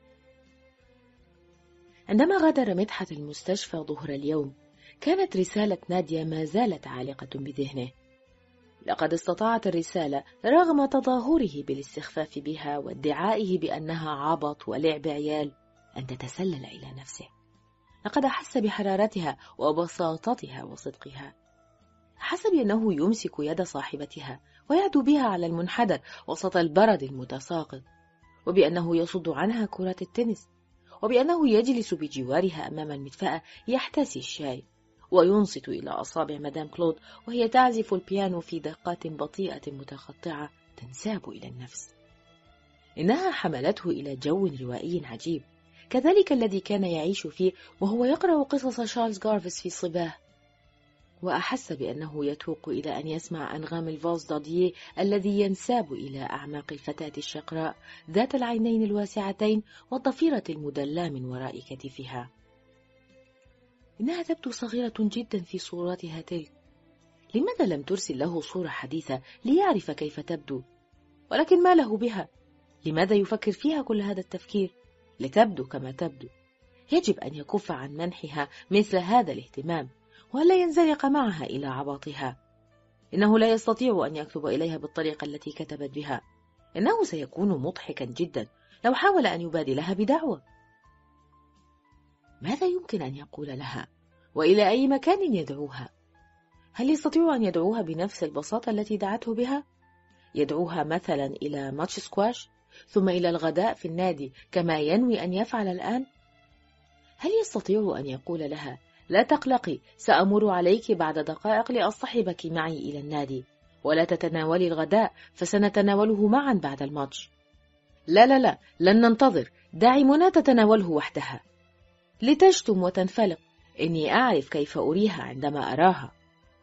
عندما غادر مدحت المستشفى ظهر اليوم، كانت رسالة نادية ما زالت عالقة بذهنه. لقد استطاعت الرسالة رغم تظاهره بالاستخفاف بها وادعائه بأنها عبط ولعب عيال أن تتسلل إلى نفسه. لقد أحس بحرارتها وبساطتها وصدقها. حس بأنه يمسك يد صاحبتها ويعدو بها على المنحدر وسط البرد المتساقط، وبأنه يصد عنها كرة التنس، وبأنه يجلس بجوارها أمام المدفأة يحتسي الشاي وينصت إلى أصابع مدام كلود وهي تعزف البيانو في دقات بطيئة متقطعة تنساب إلى النفس. إنها حملته إلى جو روائي عجيب، كذلك الذي كان يعيش فيه وهو يقرأ قصص شارلز غارفيس في صباه، وأحس بأنه يتوق إلى أن يسمع أنغام الفالس دادييه الذي ينساب إلى أعماق الفتاة الشقراء ذات العينين الواسعتين والضفيرة المدلى من وراء كتفها. إنها تبدو صغيرة جدا في صورتها تلك. لماذا لم ترسل له صورة حديثة ليعرف كيف تبدو؟ ولكن ما له بها؟ لماذا يفكر فيها كل هذا التفكير؟ لتبدو كما تبدو. يجب أن يكف عن منحها مثل هذا الاهتمام، ولا ينزلق معها إلى عباطها. إنه لا يستطيع أن يكتب إليها بالطريقة التي كتبت بها. إنه سيكون مضحكا جدا لو حاول أن يبادلها بدعوة. ماذا يمكن أن يقول لها؟ وإلى أي مكان يدعوها؟ هل يستطيع أن يدعوها بنفس البساطة التي دعته بها؟ يدعوها مثلا إلى ماتش سكواش، ثم إلى الغداء في النادي كما ينوي أن يفعل الآن؟ هل يستطيع أن يقول لها: لا تقلقي، سأمر عليك بعد دقائق لأصطحبك معي إلى النادي، ولا تتناولي الغداء فسنتناوله معا بعد الماتش؟ لا لا لا، لن ننتظر، دعي منى تتناوله وحدها. لتشتم وتنفلق، إني أعرف كيف أريها عندما أراها.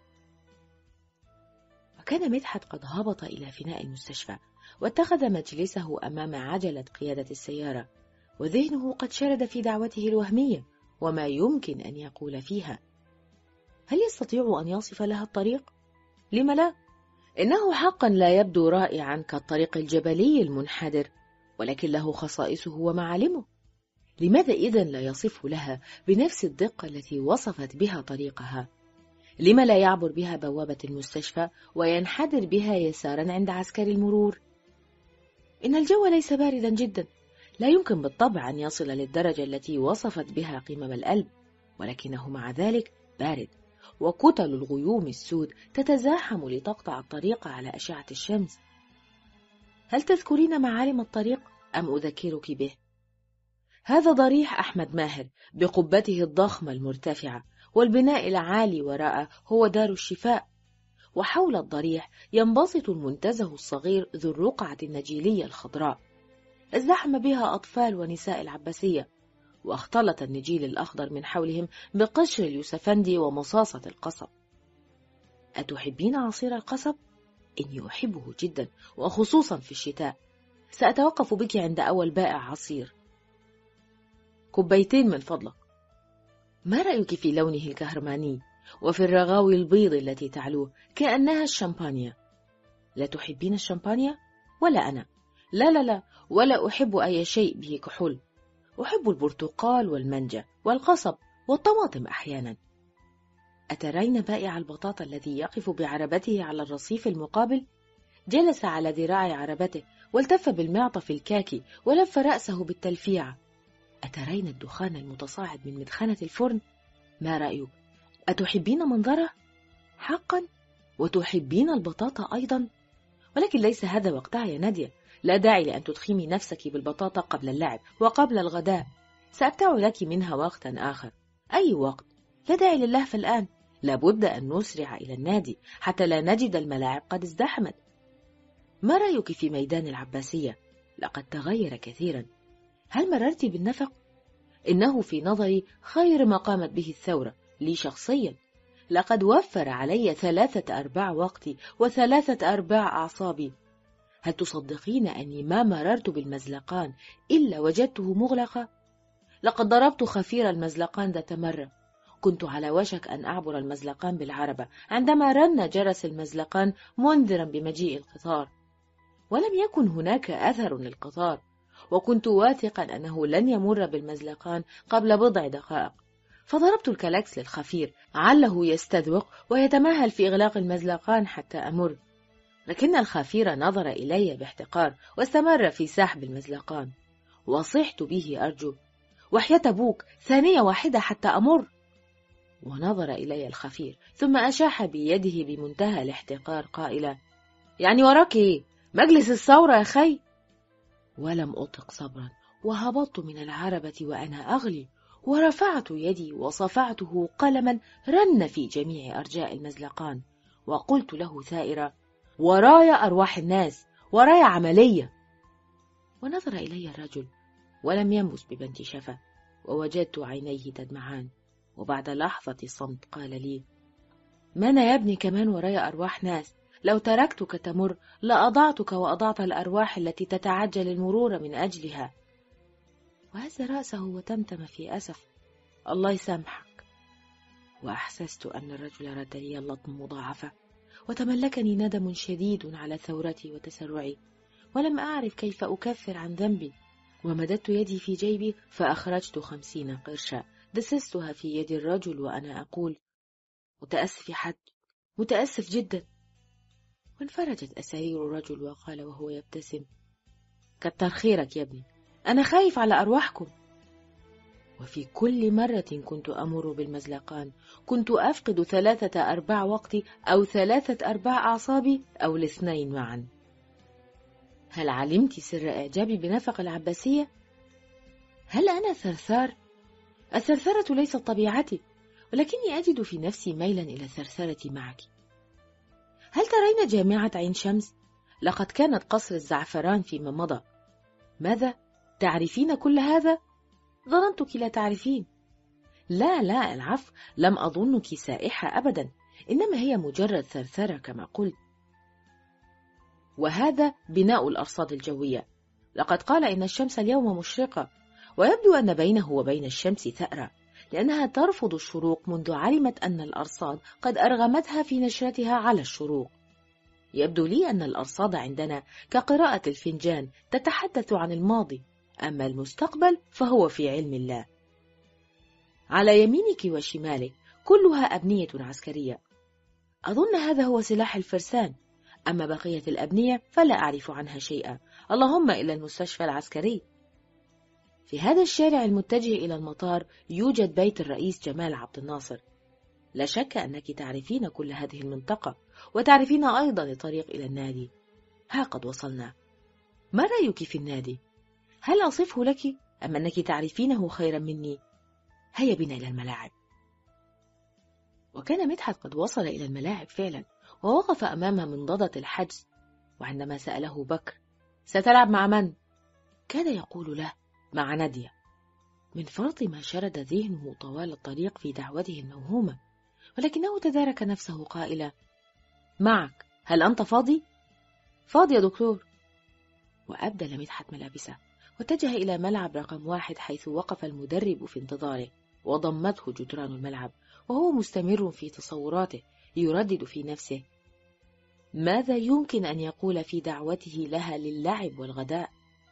وكان مدحت قد هبط إلى فناء المستشفى واتخذ مجلسه أمام عجلة قيادة السيارة، وذهنه قد شرد في دعوته الوهمية وما يمكن أن يقول فيها. هل يستطيع أن يصف لها الطريق؟ لم لا؟ إنه حقا لا يبدو رائعا كالطريق الجبلي المنحدر، ولكن له خصائصه ومعالمه. لماذا إذن لا يصف لها بنفس الدقة التي وصفت بها طريقها؟ لما لا يعبر بها بوابة المستشفى وينحدر بها يسارا عند عسكري المرور؟ إن الجو ليس باردا جدا، لا يمكن بالطبع أن يصل للدرجة التي وصفت بها قمم الألب، ولكنه مع ذلك بارد، وكتل الغيوم السود تتزاحم لتقطع الطريق على أشعة الشمس. هل تذكرين معالم الطريق أم أذكرك به؟ هذا ضريح أحمد ماهر بقبته الضخمة المرتفعة، والبناء العالي وراءه هو دار الشفاء، وحول الضريح ينبسط المنتزه الصغير ذو الرقعة النجيلية الخضراء. ازدحم بها أطفال ونساء العباسية، واختلط النجيل الأخضر من حولهم بقشر اليوسفندي ومصاصة القصب. أتحبين عصير القصب؟ إني أحبه جدا، وخصوصا في الشتاء. سأتوقف بك عند أول بائع عصير. كوبايتين من فضلك. ما رأيك في لونه الكهرماني وفي الرغاوي البيض التي تعلوه كأنها الشامبانيا؟ لا تحبين الشامبانيا؟ ولا أنا. لا لا لا، ولا أحب أي شيء به كحول. أحب البرتقال والمانجا والقصب والطماطم أحيانا. أترين بائع البطاطا الذي يقف بعربته على الرصيف المقابل؟ جلس على ذراع عربته والتف بالمعطف الكاكي ولف رأسه بالتلفيعة. أترين الدخان المتصاعد من مدخنة الفرن؟ ما رأيك؟ أتحبين منظره؟ حقا؟ وتحبين البطاطا أيضا؟ ولكن ليس هذا وقتها يا نادية. لا داعي لأن تدخمي نفسك بالبطاطا قبل اللعب وقبل الغداء. سأبتع لك منها وقتا آخر. أي وقت؟ لا داعي للهف الآن. لابد أن نسرع إلى النادي حتى لا نجد الملاعب قد ازدحمت. ما رأيك في ميدان العباسية؟ لقد تغير كثيرا. هل مررت بالنفق؟ إنه في نظري خير ما قامت به الثورة لي شخصيا. لقد وفر علي ثلاثة أرباع وقتي وثلاثة أرباع أعصابي. هل تصدقين أني ما مررت بالمزلقان إلا وجدته مغلقة؟ لقد ضربت خفير المزلقان ذات مرة. كنت على وشك أن أعبر المزلقان بالعربة عندما رن جرس المزلقان منذرا بمجيء القطار، ولم يكن هناك أثر للقطار، وكنت واثقا أنه لن يمر بالمزلقان قبل بضع دقائق. فضربت الكلاكس للخفير عله يستذوق ويتمهل في إغلاق المزلقان حتى أمر، لكن الخفير نظر إلي باحتقار واستمر في سحب المزلقان. وصحت به أرجو: وحياة أبوك ثانية واحدة حتى أمر. ونظر إلي الخفير ثم أشاح بيده بمنتهى الاحتقار قائلا: يعني وراك إيه؟ مجلس الثورة يا خي. ولم أطق صبرا وهبطت من العربة وأنا أغلي، ورفعت يدي وصفعته قلما رن في جميع أرجاء المزلقان، وقلت له ثائرة: ورايا أرواح الناس، ورايا عملية. ونظر إلي الرجل ولم ينبس ببنت شفة، ووجدت عينيه تدمعان. وبعد لحظة صمت قال لي: ما أنا يا ابني كمان ورايا أرواح ناس. لو تركتك تمر لأضعتك وأضعت الأرواح التي تتعجل المرور من أجلها. وهز رأسه وتمتم في أسف: الله يسامحك. وأحسست أن الرجل رد لي اللطم مضاعفة، وتملكني ندم شديد على ثورتي وتسرعي، ولم أعرف كيف أكفر عن ذنبي. ومددت يدي في جيبي فأخرجت خمسين قرشا دسستها في يد الرجل وأنا أقول: متأسف يا حج، متأسف جدا. وانفرجت أسارير الرجل وقال وهو يبتسم: كتر خيرك يا ابني، أنا خايف على أرواحكم. وفي كل مرة كنت أمر بالمزلقان كنت أفقد ثلاثة أرباع وقتي أو ثلاثة أرباع أعصابي أو الاثنين معا. هل علمت سر إعجابي بنفق العباسية؟ هل أنا ثرثار؟ الثرثرة ليست طبيعتي، ولكني أجد في نفسي ميلا إلى الثرثرة معك. هل ترين جامعة عين شمس؟ لقد كانت قصر الزعفران فيما مضى. ماذا؟ تعرفين كل هذا؟ ظننتك لا تعرفين. لا لا العفو، لم أظنك سائحة أبدا، إنما هي مجرد ثرثرة كما قلت. وهذا بناء الأرصاد الجوية. لقد قال إن الشمس اليوم مشرقة، ويبدو أن بينه وبين الشمس ثأرة، لأنها ترفض الشروق منذ علمت أن الأرصاد قد أرغمتها في نشرتها على الشروق. يبدو لي أن الأرصاد عندنا كقراءة الفنجان تتحدث عن الماضي، أما المستقبل فهو في علم الله. على يمينك وشمالك كلها أبنية عسكرية، أظن هذا هو سلاح الفرسان، أما بقية الأبنية فلا أعرف عنها شيئا، اللهم إلا المستشفى العسكري. في هذا الشارع المتجه إلى المطار يوجد بيت الرئيس جمال عبد الناصر. لا شك أنك تعرفين كل هذه المنطقة، وتعرفين أيضا الطريق إلى النادي. ها قد وصلنا. ما رأيك في النادي؟ هل أصفه لك أم أنك تعرفينه خيرا مني؟ هيا بنا إلى الملاعب. وكان مدحت قد وصل إلى الملاعب فعلا، ووقف أمام منضدة الحجز. وعندما سأله بكر: ستلعب مع من؟ كان يقول له: مع نادية. من فرط ما شرد ذهنه طوال الطريق في دعوته الموهومة، ولكنه تدارك نفسه قائلا: معك، هل أنت فاضي؟ فاضي يا دكتور. وأبدل مدحت ملابسه واتجه إلى ملعب رقم واحد حيث وقف المدرب في انتظاره، وضمته جدران الملعب وهو مستمر في تصوراته يردد في نفسه: ماذا يمكن أن يقول في دعوته لها للعب والغداء؟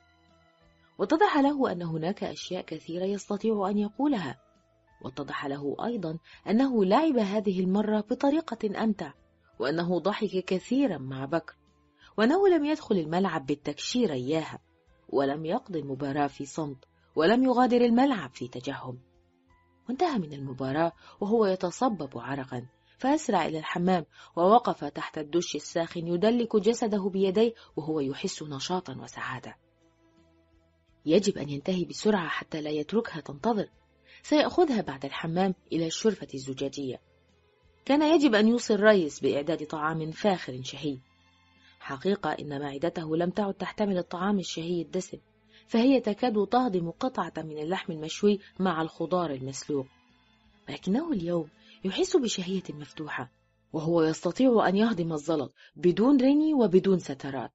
واتضح له أن هناك أشياء كثيرة يستطيع أن يقولها، واتضح له أيضا أنه لعب هذه المرة بطريقة أمتع، وأنه ضحك كثيرا مع بكر، وأنه لم يدخل الملعب بالتكشير إياها، ولم يقضي المباراة في صمت، ولم يغادر الملعب في تجهم. وانتهى من المباراة وهو يتصبب عرقا، فأسرع إلى الحمام ووقف تحت الدش الساخن يدلك جسده بيديه وهو يحس نشاطا وسعادة. يجب أن ينتهي بسرعة حتى لا يتركها تنتظر، سيأخذها بعد الحمام إلى الشرفة الزجاجية. كان يجب أن يوصي الريس بإعداد طعام فاخر شهي. حقيقة إن معدته لم تعد تحتمل الطعام الشهي الدسم، فهي تكاد تهضم قطعة من اللحم المشوي مع الخضار المسلوق، ولكنه اليوم يحس بشهية مفتوحة، وهو يستطيع أن يهضم الزلط بدون رني وبدون سترات.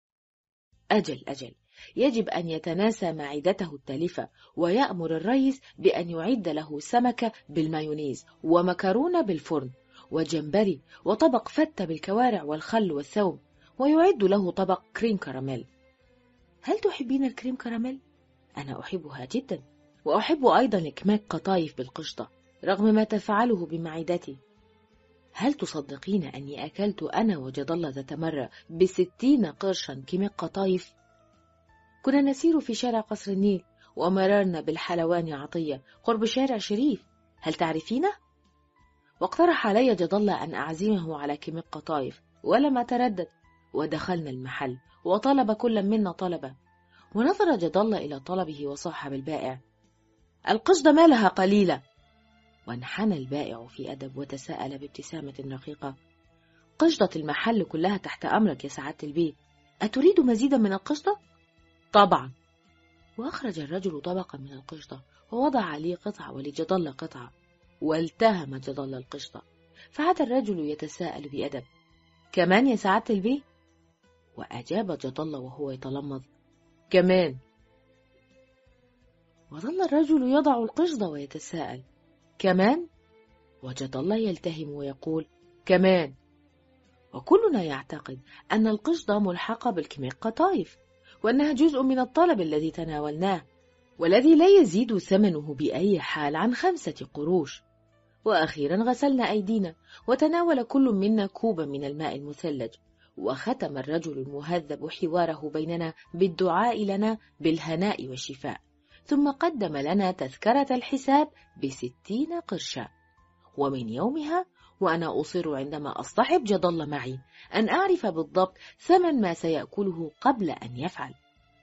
أجل أجل يجب أن يتناسى معدته التالفة ويأمر الريس بأن يعد له سمكة بالمايونيز ومكرونة بالفرن وجمبري وطبق فتة بالكوارع والخل والثوم، ويعد له طبق كريم كراميل. هل تحبين الكريم كراميل؟ أنا أحبها جدا، وأحب أيضا الكماك قطايف بالقشطة رغم ما تفعله بمعدتي. هل تصدقين أني أكلت أنا وجد الله ذات مرة بستين قرشا كماك قطايف؟ كنا نسير في شارع قصر النيل ومررنا بالحلوان عطية قرب شارع شريف، هل تعرفينه؟ واقترح علي جد الله أن أعزمه على كماك قطايف، ولم أتردد، ودخلنا المحل وطلب كل منا طلبة، ونظر جد الله إلى طلبه وصاح بالبائع: القشطة مالها قليلة؟ وانحنى البائع في أدب وتساءل بابتسامة رقيقة: قشطة المحل كلها تحت أمرك يا سعادة البيت، أتريد مزيدا من القشطة؟ طبعا. وأخرج الرجل طبقا من القشطة ووضع لي قطعة ولجد الله قطعة، والتهم جد الله القشطة، فعاد الرجل يتساءل بأدب: كمان يا سعادة البيت؟ وأجاب جد الله وهو يتلمظ: كمان. وظل الرجل يضع القشطة ويتساءل: كمان؟ وجد الله يلتهم ويقول: كمان. وكلنا يعتقد أن القشطة ملحقة بالكماك قطايف، وأنها جزء من الطلب الذي تناولناه، والذي لا يزيد ثمنه بأي حال عن خمسة قروش. وأخيرا غسلنا أيدينا، وتناول كل منا كوبا من الماء المثلج، وختم الرجل المهذب حواره بيننا بالدعاء لنا بالهناء والشفاء، ثم قدم لنا تذكرة الحساب بستين قرشا. ومن يومها وأنا أصر عندما أصطحب جد الله معي أن أعرف بالضبط ثمن ما سيأكله قبل أن يفعل.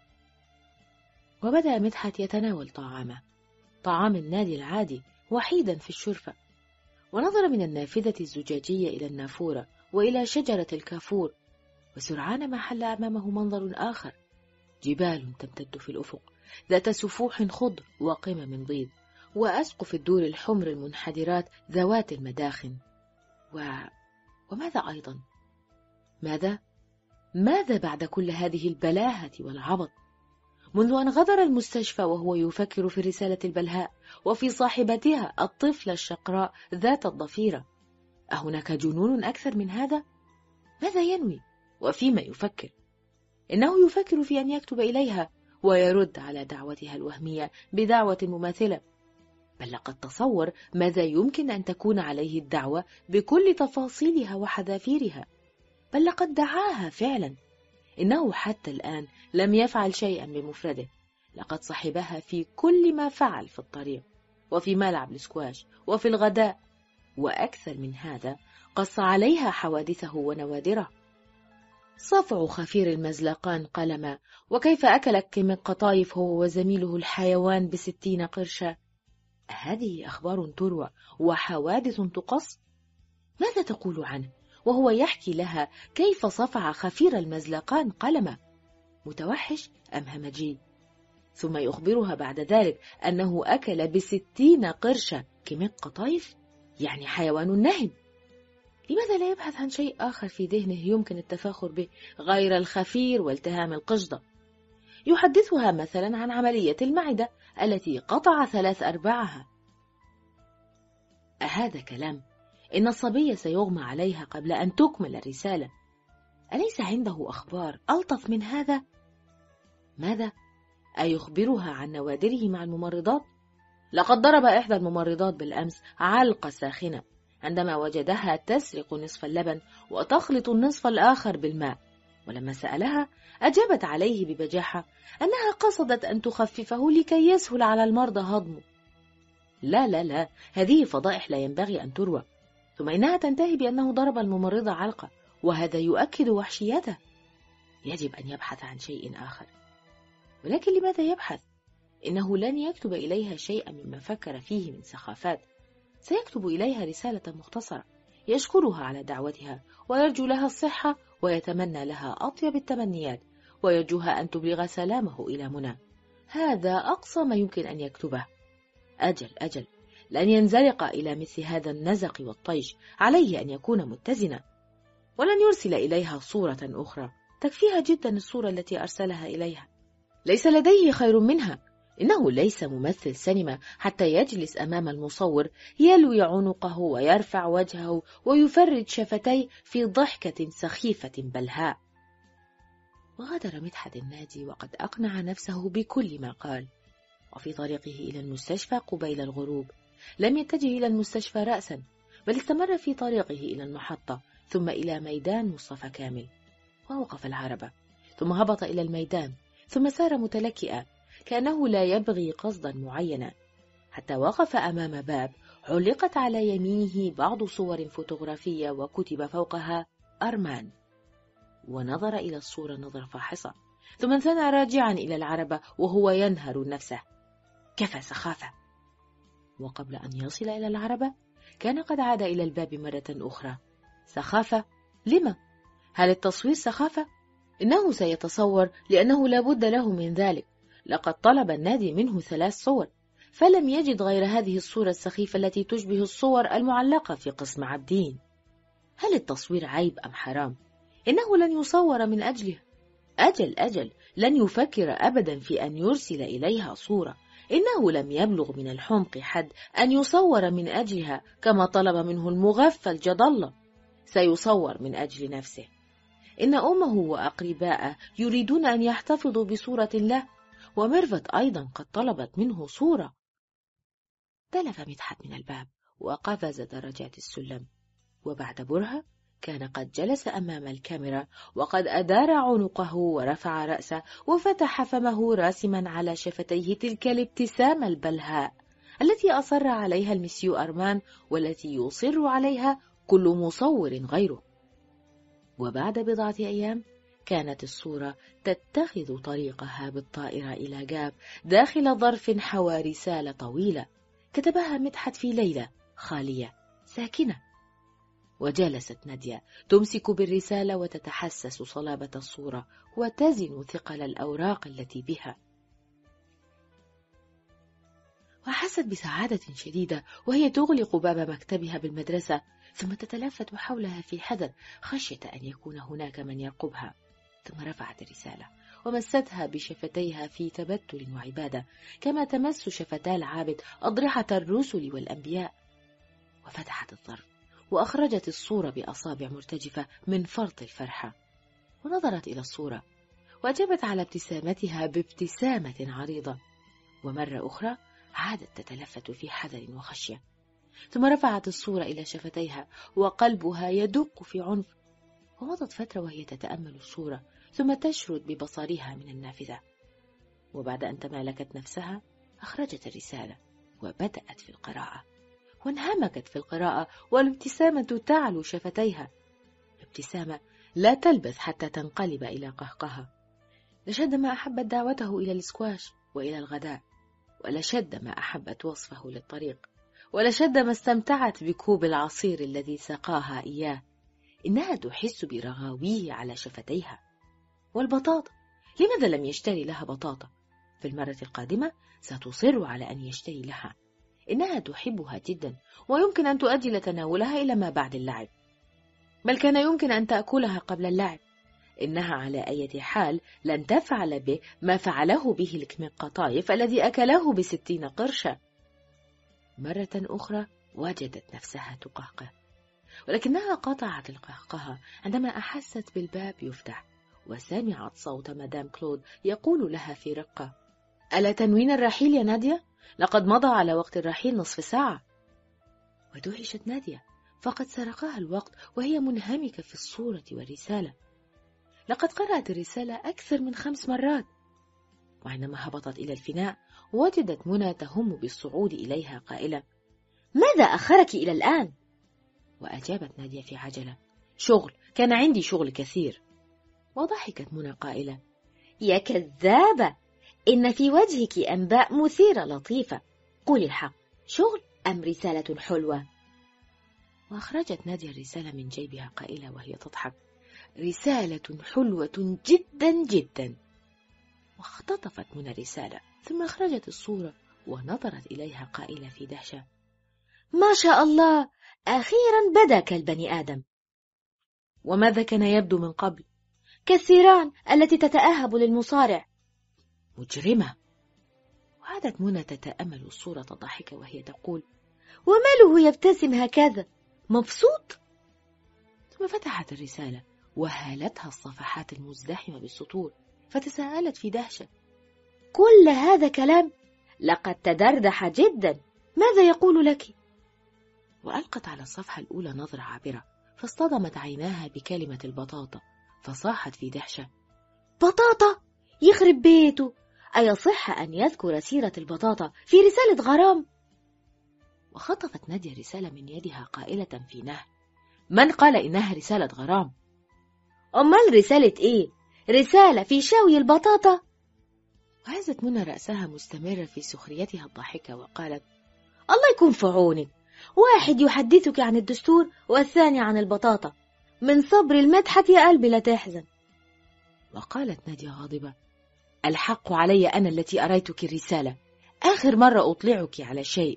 وبدأ مدحت يتناول طعامه، طعام النادي العادي، وحيدا في الشرفة، ونظر من النافذة الزجاجية إلى النافورة وإلى شجرة الكافور، وسرعان ما حل أمامه منظر آخر: جبال تمتد في الأفق ذات سفوح خضر وقمم بيض، وأسقف الدور الحمر المنحدرات ذوات المداخن. و... وماذا أيضا؟ ماذا؟ ماذا بعد كل هذه البلاهة والعبط؟ منذ أن غادر المستشفى وهو يفكر في الرسالة البلهاء وفي صاحبتها الطفلة الشقراء ذات الضفيرة. أهناك جنون أكثر من هذا؟ ماذا ينوي؟ وفيما يفكر؟ إنه يفكر في أن يكتب إليها ويرد على دعوتها الوهمية بدعوة مماثلة، بل لقد تصور ماذا يمكن أن تكون عليه الدعوة بكل تفاصيلها وحذافيرها، بل لقد دعاها فعلا. إنه حتى الآن لم يفعل شيئا بمفرده، لقد صحبها في كل ما فعل في الطريق وفي ملعب السكواش وفي الغداء، وأكثر من هذا قص عليها حوادثه ونوادره: صفع خفير المزلقان قلما، وكيف أكل كماك قطايف هو وزميله الحيوان بستين قرشا. هذه أخبار تروى وحوادث تقص؟ ماذا تقول عنه وهو يحكي لها كيف صفع خفير المزلقان قلما؟ متوحش أم همجي؟ ثم يخبرها بعد ذلك أنه أكل بستين قرشا كماك قطايف، يعني حيوان نهم. لماذا لا يبحث عن شيء آخر في ذهنه يمكن التفاخر به غير الخفير والتهام القشدة؟ يحدثها مثلا عن عملية المعدة التي قطع ثلاث أرباعها. أهذا كلام؟ إن الصبية سيغمى عليها قبل أن تكمل الرسالة. أليس عنده أخبار ألطف من هذا؟ ماذا؟ أيخبرها عن نوادره مع الممرضات؟ لقد ضرب إحدى الممرضات بالأمس علقة ساخنة عندما وجدها تسرق نصف اللبن وتخلط النصف الآخر بالماء، ولما سألها أجابت عليه ببجاحة أنها قصدت أن تخففه لكي يسهل على المرضى هضمه. لا لا لا، هذه فضائح لا ينبغي أن تروى. ثم إنها تنتهي بأنه ضرب الممرضة علقة، وهذا يؤكد وحشيته. يجب أن يبحث عن شيء آخر. ولكن لماذا يبحث؟ إنه لن يكتب إليها شيئا مما فكر فيه من سخافات. سيكتب إليها رسالة مختصرة يشكرها على دعوتها ويرجو لها الصحة ويتمنى لها أطيب التمنيات ويرجوها أن تبلغ سلامه إلى منى. هذا أقصى ما يمكن أن يكتبه. أجل أجل، لن ينزلق إلى مثل هذا النزق والطيش. عليه أن يكون متزنا، ولن يرسل إليها صورة أخرى. تكفيها جدا الصورة التي أرسلها إليها. ليس لديه خير منها. إنه ليس ممثل سينما حتى يجلس أمام المصور يلوي عنقه ويرفع وجهه ويفرد شفتيه في ضحكة سخيفة بلهاء. وغادر مدحت النادي وقد أقنع نفسه بكل ما قال. وفي طريقه إلى المستشفى قبيل الغروب لم يتجه إلى المستشفى رأسا، بل استمر في طريقه إلى المحطة ثم إلى ميدان مصطفى كامل، ووقف العربة ثم هبط إلى الميدان ثم سار متلكئا كأنه لا يبغي قصدا معينا، حتى وقف أمام باب علقت على يمينه بعض صور فوتوغرافية وكتب فوقها أرمان، ونظر إلى الصورة نظرة فاحصة ثم انثنى راجعا إلى العربة وهو ينهر نفسه. كفى سخافة. وقبل أن يصل إلى العربة كان قد عاد إلى الباب مرة أخرى. سخافة؟ لما؟ هل التصوير سخافة؟ إنه سيتصور لأنه لا بد له من ذلك. لقد طلب النادي منه ثلاث صور فلم يجد غير هذه الصورة السخيفة التي تشبه الصور المعلقة في قسم عابدين. هل التصوير عيب أم حرام؟ إنه لن يصور من أجله. أجل أجل، لن يفكر أبدا في أن يرسل إليها صورة. إنه لم يبلغ من الحمق حد أن يصور من أجلها كما طلب منه المغفل جد الله. سيصور من أجل نفسه. إن أمه وأقرباءه يريدون أن يحتفظوا بصورة له، وميرفت أيضا قد طلبت منه صورة. تلف مدحت من الباب وقفز درجات السلم، وبعد برهة كان قد جلس أمام الكاميرا وقد أدار عنقه ورفع رأسه وفتح فمه راسما على شفتيه تلك الابتسامة البلهاء التي أصر عليها المسيو أرمان والتي يصر عليها كل مصور غيره. وبعد بضعة أيام كانت الصورة تتخذ طريقها بالطائرة إلى جاب داخل ظرف حوى رسالة طويلة كتبها مدحت في ليلة خالية ساكنة. وجلست نادية تمسك بالرسالة وتتحسس صلابة الصورة وتزن ثقل الأوراق التي بها. وحست بسعادة شديدة وهي تغلق باب مكتبها بالمدرسة ثم تتلفت حولها في حذر خشية أن يكون هناك من يرقبها. ثم رفعت الرسالة ومستها بشفتيها في تبتل وعبادة كما تمس شفتا العابد أضرحة الرسل والأنبياء. وفتحت الظرف وأخرجت الصورة بأصابع مرتجفة من فرط الفرحة، ونظرت إلى الصورة وأجابت على ابتسامتها بابتسامة عريضة. ومرة أخرى عادت تتلفت في حذر وخشية، ثم رفعت الصورة إلى شفتيها وقلبها يدق في عنف. ومضت فترة وهي تتأمل الصورة ثم تشرد ببصرها من النافذة. وبعد أن تمالكت نفسها أخرجت الرسالة وبدأت في القراءة، وانهمكت في القراءة والابتسامة تعلو شفتيها، ابتسامة لا تلبث حتى تنقلب إلى قهقها. لشد ما أحبت دعوته إلى الاسكواش وإلى الغداء، ولشد ما أحبت وصفه للطريق، ولشد ما استمتعت بكوب العصير الذي سقاها إياه. إنها تحس برغاويه على شفتيها. والبطاطا، لماذا لم يشتري لها بطاطا؟ في المرة القادمة ستصر على أن يشتري لها. إنها تحبها جدا ويمكن أن تؤجل تناولها إلى ما بعد اللعب. بل كان يمكن أن تأكلها قبل اللعب. إنها على أي حال لن تفعل به ما فعله به الكمقطايف الذي أكله بستين قرشا. مرة أخرى وجدت نفسها تقهقه، ولكنها قطعت القهقه عندما أحست بالباب يفتح، وسمعت صوت مدام كلود يقول لها في رقة: ألا تنوين الرحيل يا نادية؟ لقد مضى على وقت الرحيل نصف ساعة. ودهشت نادية، فقد سرقها الوقت وهي منهمكة في الصورة والرسالة. لقد قرأت الرسالة أكثر من خمس مرات. وعندما هبطت إلى الفناء وجدت منى تهم بالصعود إليها قائلة: ماذا أخرك إلى الآن؟ وأجابت نادية في عجلة: شغل، كان عندي شغل كثير. وضحكت منى قائلة: يا كذابة، إن في وجهك أنباء مثيرة لطيفة، قولي الحق، شغل أم رسالة حلوة؟ وأخرجت نادية الرسالة من جيبها قائلة وهي تضحك: رسالة حلوة جدا جدا. واختطفت منى الرسالة، ثم أخرجت الصورة ونظرت إليها قائلة في دهشة: ما شاء الله، أخيرا بدا كالبني آدم. وماذا كان يبدو من قبل؟ كالثيران التي تتأهب للمصارع. مجرمة. وعادت منى تتأمل الصورة ضاحكة وهي تقول: وماله يبتسم هكذا، مبسوط؟ ثم فتحت الرسالة وهالتها الصفحات المزدحمة بالسطور، فتساءلت في دهشة: كل هذا كلام؟ لقد تدردح جدا، ماذا يقول لك؟ وألقت على الصفحة الأولى نظرة عابرة، فاصطدمت عيناها بكلمة البطاطا، فصاحت في دهشة: بطاطا؟ يخرب بيته، أيصح أن يذكر سيرة البطاطا في رسالة غرام؟ وخطفت نادية رسالة من يدها قائلة في نهل: من قال إنها رسالة غرام؟ أمال رسالة إيه؟ رسالة في شوي البطاطا؟ وهزت منى رأسها مستمرة في سخريتها الضاحكة وقالت: الله يكون في عونك، واحد يحدثك عن الدستور والثاني عن البطاطا، من صبر المدحة يا قلبي لا تحزن. وقالت نادية غاضبة: الحق علي أنا التي أريتك الرسالة، آخر مرة أطلعك على شيء.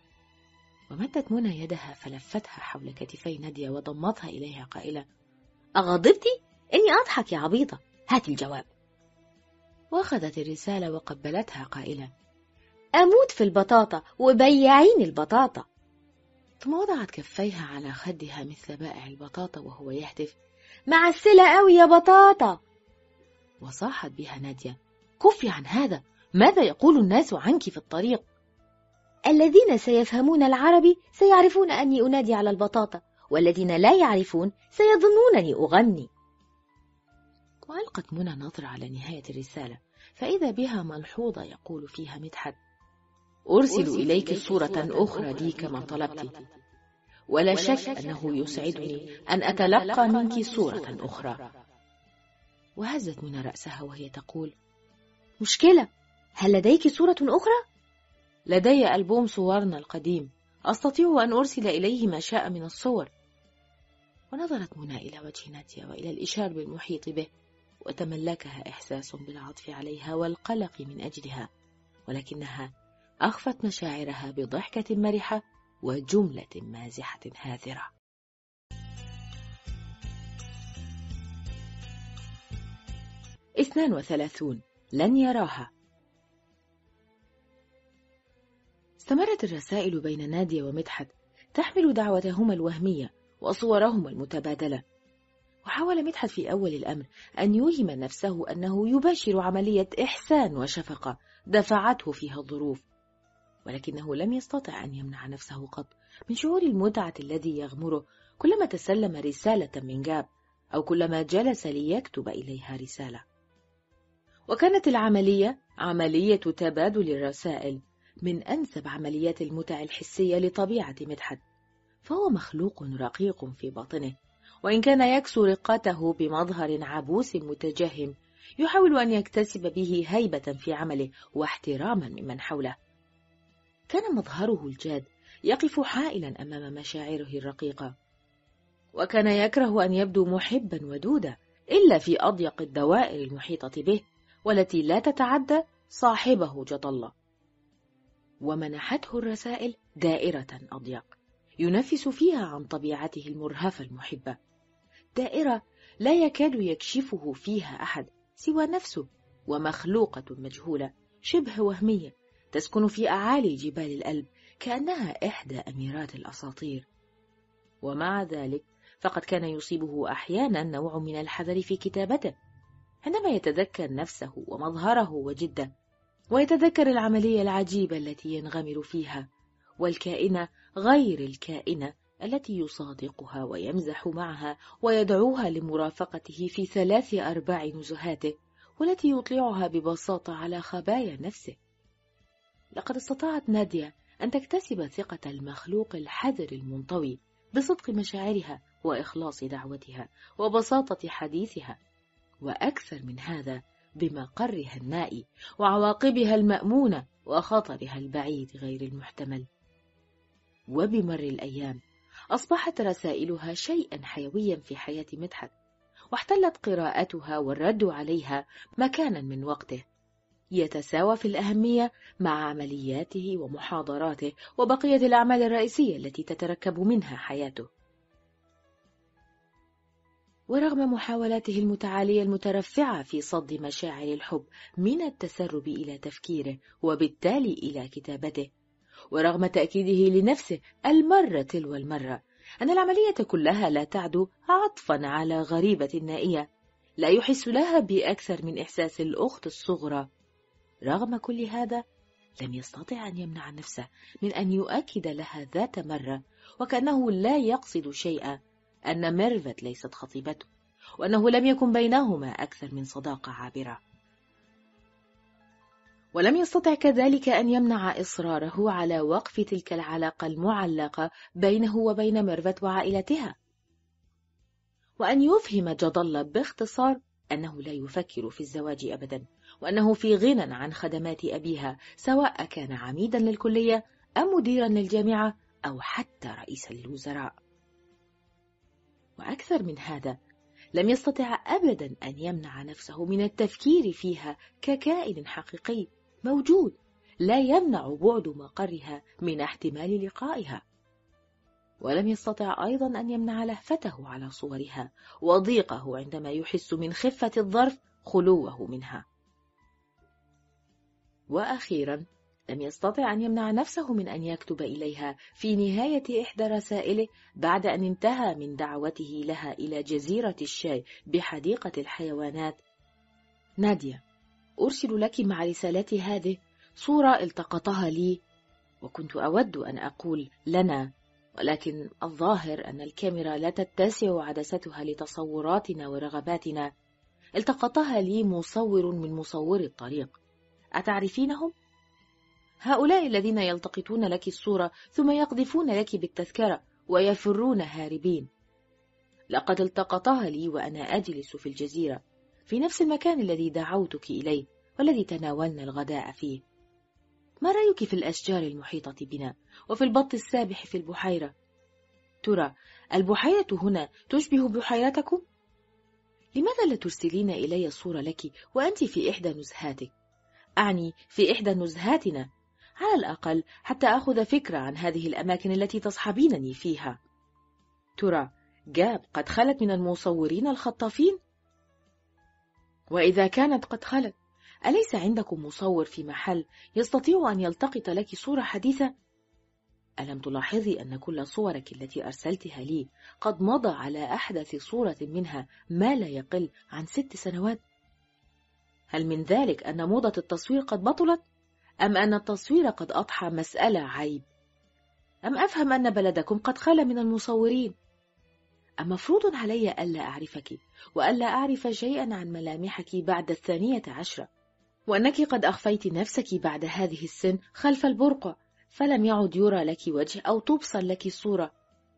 ومدت منى يدها فلفتها حول كتفي نادية وضمتها إليها قائلة: أغضبتي؟ إني أضحك يا عبيطة، هاتي الجواب. وأخذت الرسالة وقبلتها قائلة: أموت في البطاطا وبيعين البطاطا. ثم وضعت كفيها على خدها مثل بائع البطاطا وهو يهتف: مع السلة قوي يا بطاطا. وصاحت بها نادية: كفي عن هذا، ماذا يقول الناس عنك في الطريق؟ الذين سيفهمون العربي سيعرفون أني أنادي على البطاطا، والذين لا يعرفون سيظنونني أغني. وألقت منى نظرة على نهاية الرسالة، فإذا بها ملحوظة يقول فيها مدحت: أرسل إليك صورة أخرى لي كما طلبت، ولا شك أنه يسعدني أن أتلقى منك صورة أخرى. وهزت منى رأسها وهي تقول: مشكلة، هل لديك صورة أخرى؟ لدي ألبوم صورنا القديم، أستطيع أن أرسل إليه ما شاء من الصور. ونظرت منى إلى وجه نادية وإلى الإشار بالمحيط به، وتملكها إحساس بالعطف عليها والقلق من أجلها، ولكنها أخفت مشاعرها بضحكة مرحة وجملة مازحة هاذرة. اثنان وثلاثون لن يراها. استمرت الرسائل بين نادية ومدحت تحمل دعوتهما الوهمية وصورهما المتبادلة. وحاول مدحت في أول الأمر أن يوهم نفسه أنه يباشر عملية إحسان وشفقة دفعته فيها الظروف، ولكنه لم يستطع أن يمنع نفسه قط من شعور المتعة الذي يغمره كلما تسلم رسالة من جاب، أو كلما جلس ليكتب إليها رسالة. وكانت العملية عملية تبادل الرسائل من أنسب عمليات المتع الحسية لطبيعة مدحت، فهو مخلوق رقيق في باطنه، وإن كان يكسو رقته بمظهر عبوس متجهم يحاول أن يكتسب به هيبة في عمله واحتراما ممن حوله. كان مظهره الجاد يقف حائلا أمام مشاعره الرقيقة، وكان يكره أن يبدو محبا ودودا إلا في أضيق الدوائر المحيطة به، والتي لا تتعدى صاحبه جطلة. ومنحته الرسائل دائرة أضيق ينفس فيها عن طبيعته المرهفة المحبة، دائرة لا يكاد يكشفه فيها أحد سوى نفسه، ومخلوقة مجهولة شبه وهمية تسكن في أعالي جبال الألب كأنها إحدى أميرات الأساطير. ومع ذلك فقد كان يصيبه أحيانا نوع من الحذر في كتابته، عندما يتذكر نفسه ومظهره وجده، ويتذكر العملية العجيبة التي ينغمر فيها، والكائنة غير الكائنة التي يصادقها ويمزح معها ويدعوها لمرافقته في ثلاث أرباع نزهاته، والتي يطلعها ببساطة على خبايا نفسه. لقد استطاعت نادية أن تكتسب ثقة المخلوق الحذر المنطوي بصدق مشاعرها وإخلاص دعوتها وبساطة حديثها، وأكثر من هذا بمقرها النائي وعواقبها المأمونة وخطرها البعيد غير المحتمل. وبمر الأيام أصبحت رسائلها شيئا حيويا في حياة مدحت، واحتلت قراءتها والرد عليها مكانا من وقته، يتساوى في الأهمية مع عملياته ومحاضراته وبقية الأعمال الرئيسية التي تتركب منها حياته. ورغم محاولاته المتعالية المترفعة في صد مشاعر الحب من التسرب إلى تفكيره وبالتالي إلى كتابته، ورغم تأكيده لنفسه المرة تلو المرة أن العملية كلها لا تعدو عطفا على غريبة نائية لا يحس لها بأكثر من إحساس الأخت الصغرى، رغم كل هذا لم يستطع أن يمنع نفسه من أن يؤكد لها ذات مرة وكأنه لا يقصد شيئا أن ميرفت ليست خطيبته، وأنه لم يكن بينهما أكثر من صداقة عابرة. ولم يستطع كذلك أن يمنع إصراره على وقف تلك العلاقة المعلقة بينه وبين ميرفت وعائلتها، وأن يفهم جدل باختصار أنه لا يفكر في الزواج أبدا، وأنه في غنى عن خدمات أبيها سواء كان عميدا للكلية أم مديرا للجامعة أو حتى رئيسا للوزراء. وأكثر من هذا لم يستطع أبدا أن يمنع نفسه من التفكير فيها ككائن حقيقي موجود لا يمنع بعد مقرها من احتمال لقائها، ولم يستطع أيضا أن يمنع لهفته على صورها وضيقه عندما يحس من خفة الظرف خلوه منها. وأخيرا لم يستطع أن يمنع نفسه من أن يكتب إليها في نهاية إحدى رسائله بعد أن انتهى من دعوته لها إلى جزيرة الشاي بحديقة الحيوانات: نادية، أرسل لك مع رسالتي هذه صورة التقطها لي، وكنت أود أن أقول لنا، ولكن الظاهر أن الكاميرا لا تتسع عدستها لتصوراتنا ورغباتنا. التقطها لي مصور من مصوري الطريق، أتعرفينهم؟ هؤلاء الذين يلتقطون لك الصورة ثم يقذفون لك بالتذكرة ويفرون هاربين. لقد التقطها لي وأنا أجلس في الجزيرة في نفس المكان الذي دعوتك إليه والذي تناولنا الغداء فيه. ما رأيك في الأشجار المحيطة بنا وفي البط السابح في البحيرة؟ ترى البحيرة هنا تشبه بحيرتكم؟ لماذا لا ترسلين إلي صورة لك وأنت في إحدى نزهاتك؟ أعني في إحدى نزهاتنا، على الأقل حتى أخذ فكرة عن هذه الأماكن التي تصحبينني فيها. ترى جاب قد خلت من المصورين الخطافين؟ وإذا كانت قد خلت، أليس عندكم مصور في محل يستطيع أن يلتقط لك صورة حديثة؟ ألم تلاحظي أن كل صورك التي أرسلتها لي قد مضى على أحدث صورة منها ما لا يقل عن ست سنوات؟ هل من ذلك أن موضة التصوير قد بطلت؟ أم أن التصوير قد أضحى مسألة عيب؟ أم أفهم أن بلدكم قد خلا من المصورين؟ أم مفروض علي ألا أعرفك وألا أعرف شيئا عن ملامحك بعد الثانية عشرة، وأنك قد أخفيت نفسك بعد هذه السن خلف البرقع، فلم يعد يرى لك وجه أو تبصر لك صورة؟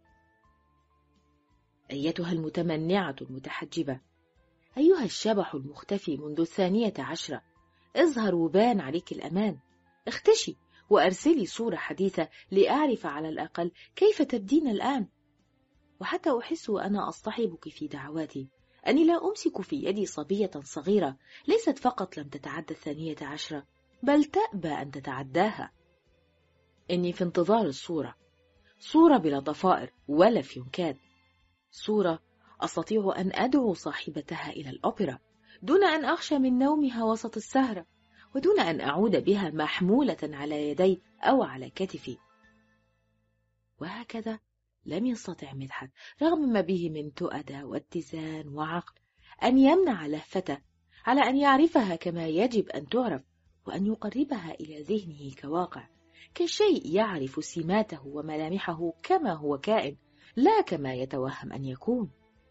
أيتها المتمنعة المتحجبة، أيها الشبح المختفي منذ الثانية عشرة، اظهر وبان عليك الأمان، اختشي وأرسلي صورة حديثة لأعرف على الأقل كيف تبدين الآن. وحتى أحس وأنا أصطحبك في دعواتي أني لا أمسك في يدي صبية صغيرة ليست فقط لم تتعدى الثانية عشرة، بل تأبى أن تتعداها. إني في انتظار الصورة، صورة بلا ضفائر ولا فيونكات، صورة أستطيع أن أدعو صاحبتها إلى الأوبرا دون أن أخشى من نومها وسط السهرة، ودون أن أعود بها محمولة على يدي أو على كتفي. وهكذا لم يستطع مدحت رغم ما به من تؤدة واتزان وعقل أن يمنع لهفته على أن يعرفها كما يجب أن تعرف، وأن يقربها إلى ذهنه كواقع، كشيء يعرف سماته وملامحه كما هو كائن، لا كما يتوهم أن يكون.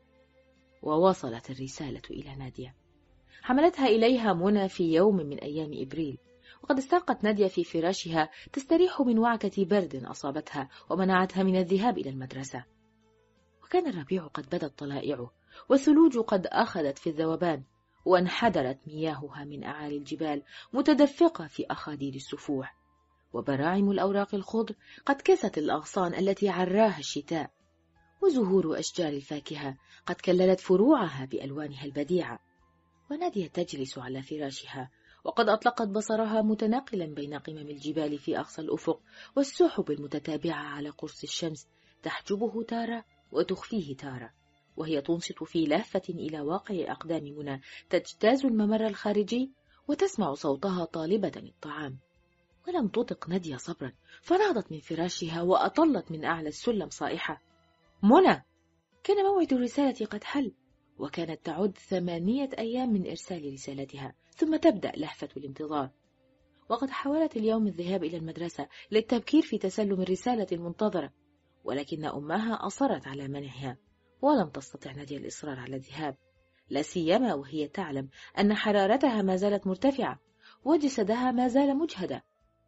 ووصلت الرسالة إلى نادية. حملتها إليها منى في يوم من أيام إبريل، وقد استلقت نادية في فراشها تستريح من وعكة برد أصابتها ومنعتها من الذهاب إلى المدرسة. وكان الربيع قد بدت طلائعه، والثلوج قد أخذت في الذوبان، وانحدرت مياهها من أعالي الجبال متدفقة في أخاديد السفوح، وبراعم الأوراق الخضر قد كست الأغصان التي عراها الشتاء، وزهور أشجار الفاكهة قد كللت فروعها بألوانها البديعة. ونادية تجلس على فراشها، وقد أطلقت بصرها متنقلا بين قمم الجبال في أقصى الأفق والسحب المتتابعة على قرص الشمس، تحجبه تارة وتخفيه تارة، وهي تنصت في لهفة إلى واقع أقدام منى تجتاز الممر الخارجي، وتسمع صوتها طالبة الطعام. ولم تطق نادية صبرا، فنهضت من فراشها وأطلت من أعلى السلم صائحة: منى! كان موعد الرسالة قد حل، وكانت تعد ثمانية أيام من إرسال رسالتها، ثم تبدأ لهفة الانتظار. وقد حاولت اليوم الذهاب إلى المدرسة للتبكير في تسلم الرسالة المنتظرة، ولكن أمها أصرت على منعها، ولم تستطع نادية الإصرار على الذهاب، لا سيما وهي تعلم أن حرارتها ما زالت مرتفعة وجسدها ما زال مجهدا.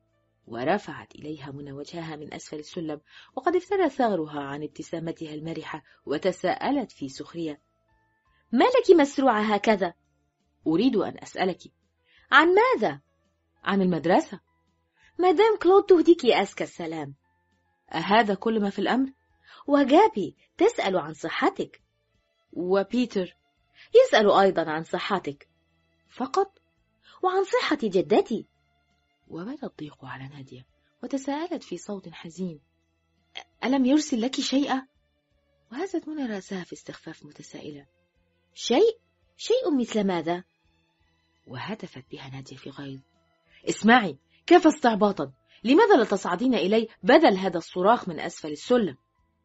ورفعت إليها منى وجهها من أسفل السلم، وقد افترى ثغرها عن ابتسامتها المرحة، وتساءلت في سخرية: ما لك مسروعة هكذا؟ أريد أن أسألك. عن ماذا؟ عن المدرسة. مدام كلود تهديك أزكى السلام. أهذا كل ما في الأمر؟ وجابي تسأل عن صحتك. وبيتر يسأل أيضا عن صحتك. فقط؟ وعن صحة جدتي. وبدا الضيق على نادية، وتساءلت في صوت حزين: ألم يرسل لك شيئا؟ وهزت منى رأسها في استخفاف متسائلة: شيء؟ شيء مثل ماذا؟ وهتفت بها نادية في غيظ: اسمعي، كيف استعباطا! لماذا لا تصعدين إلي بدل هذا الصراخ من أسفل السلم؟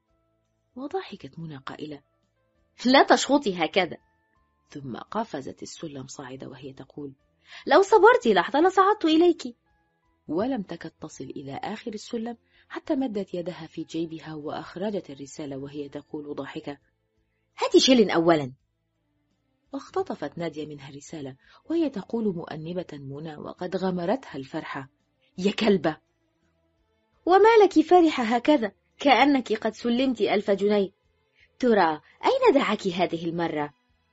وضحكت منى قائلة: لا تشخطي هكذا. ثم قفزت السلم صاعدة وهي تقول: لو صبرت لحظة لصعدت إليك. ولم تكد تصل إلى آخر السلم حتى مدت يدها في جيبها وأخرجت الرسالة وهي تقول ضاحكة: هاتي شيلن أولا. واختطفت نادية منها الرسالة وهي تقول مؤنبة منى وقد غمرتها الفرحة: يا كلبة! وما لك فرحة هكذا كأنك قد سلمت ألف جنيه؟ ترى أين دعك هذه المرة؟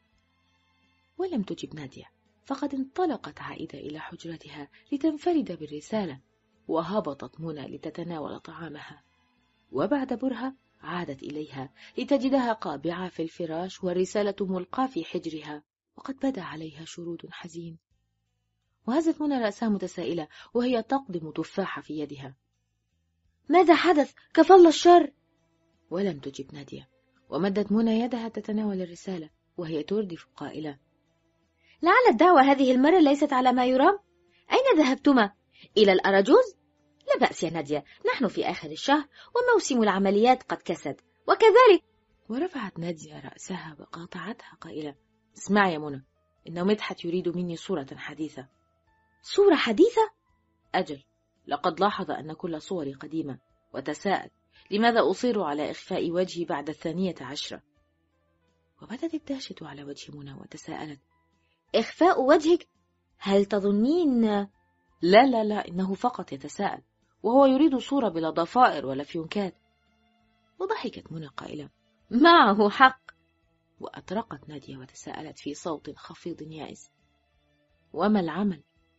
ولم تجب نادية، فقد انطلقت عائدة إلى حجرتها لتنفرد بالرسالة، وهبطت منى لتتناول طعامها. وبعد برهة عادت إليها لتجدها قابعة في الفراش والرسالة ملقاة في حجرها، وقد بدا عليها شرود حزين. وهزت منى رأسها متسائلة وهي تقضم تفاحة في يدها: ماذا حدث؟ كفل الشر. ولم تجب نادية، ومدت منى يدها تتناول الرسالة وهي تردف قائلة: لعل الدعوة هذه المرة ليست على ما يرام. أين ذهبتما؟ إلى الأراجوز؟ لا بأس يا نادية، نحن في آخر الشهر وموسم العمليات قد كسد، وكذلك. ورفعت نادية رأسها وقاطعتها قائلة: اسمع يا منى، إن مدحت يريد مني صورة حديثة. صورة حديثة؟ أجل، لقد لاحظ أن كل صوري قديمة، وتساءل لماذا أصر على إخفاء وجهي بعد الثانية عشرة. وبدت الدهشة على وجه منى وتساءلت: إخفاء وجهك؟ هل تظنين؟ لا لا لا، إنه فقط يتساءل، وهو يريد صورة بلا ضفائر ولا فيونكات. وضحكت منى قائلة: معه حق. وأطرقت نادية وتساءلت في صوت خفيض يائس: وما العمل؟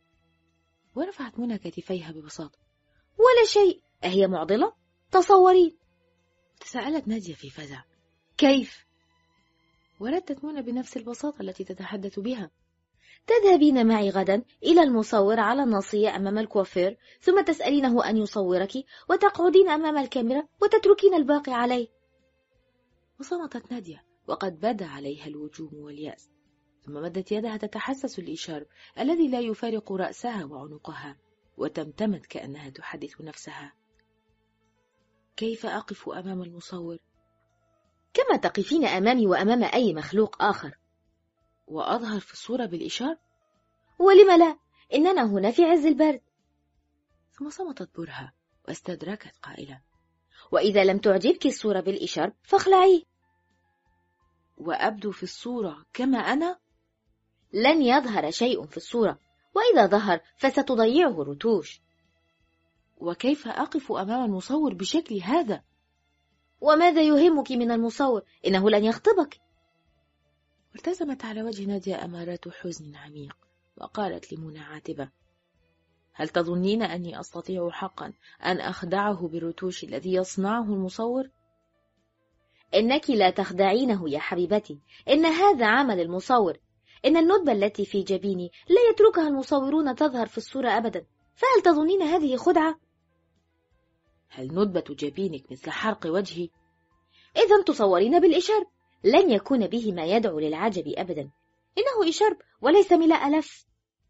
ورفعت منى كتفيها ببساطة: ولا شيء. أهي معضلة؟ تصورين. تساءلت نادية في فزع: كيف؟ وردت منى بنفس البساطة التي تتحدث بها: تذهبين معي غدا إلى المصور على الناصية أمام الكوافير، ثم تسألينه أن يصورك، وتقعدين أمام الكاميرا وتتركين الباقي عليه. وصمتت نادية وقد بدا عليها الوجوم واليأس، ثم مدت يدها تتحسس الإشارب الذي لا يفارق رأسها وعنقها، وتمتمت كأنها تحدث نفسها: كيف أقف أمام المصور؟ كما تقفين أمامي وأمام أي مخلوق آخر. وأظهر في الصورة بالإشارب؟ ولم لا، إننا هنا في عز البرد. ثم صمتت برهة واستدركت قائلة: وإذا لم تعجبك الصورة بالإشارب فاخلعيه. وأبدو في الصورة كما أنا؟ لن يظهر شيء في الصورة، وإذا ظهر فستضيعه الرتوش. وكيف أقف أمام المصور بشكل هذا؟ وماذا يهمك من المصور؟ إنه لن يخطبك. ارتسمت على وجه نادية أمارات حزن عميق، وقالت لمنى عاتبة: هل تظنين أني أستطيع حقا أن أخدعه بالرتوش الذي يصنعه المصور؟ إنك لا تخدعينه يا حبيبتي، إن هذا عمل المصور. إن الندبة التي في جبيني لا يتركها المصورون تظهر في الصورة أبدا، فهل تظنين هذه خدعة؟ هل ندبة جبينك مثل حرق وجهي؟ إذا تصورين بالإشارب، لن يكون به ما يدعو للعجب أبدا، إنه إشارب وليس ملاء لف.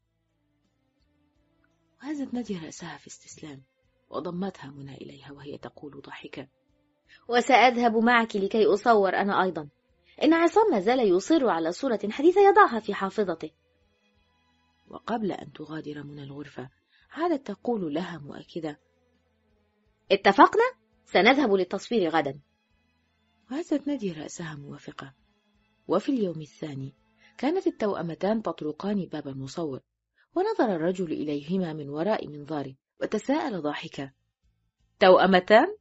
وهزت نادية رأسها في استسلام، وضمتها منى إليها وهي تقول ضاحكة: وسأذهب معك لكي أصور أنا أيضا. إن عصام ما زال يصر على صورة حديثة يضعها في حافظته. وقبل أن تغادر منى الغرفة عادت تقول لها مؤكدة: اتفقنا، سنذهب للتصوير غدا. وهزت نادية رأسها موافقة. وفي اليوم الثاني كانت التوأمتان تطرقان باب المصور، ونظر الرجل إليهما من وراء منظاره وتساءل ضاحكا: توأمتان؟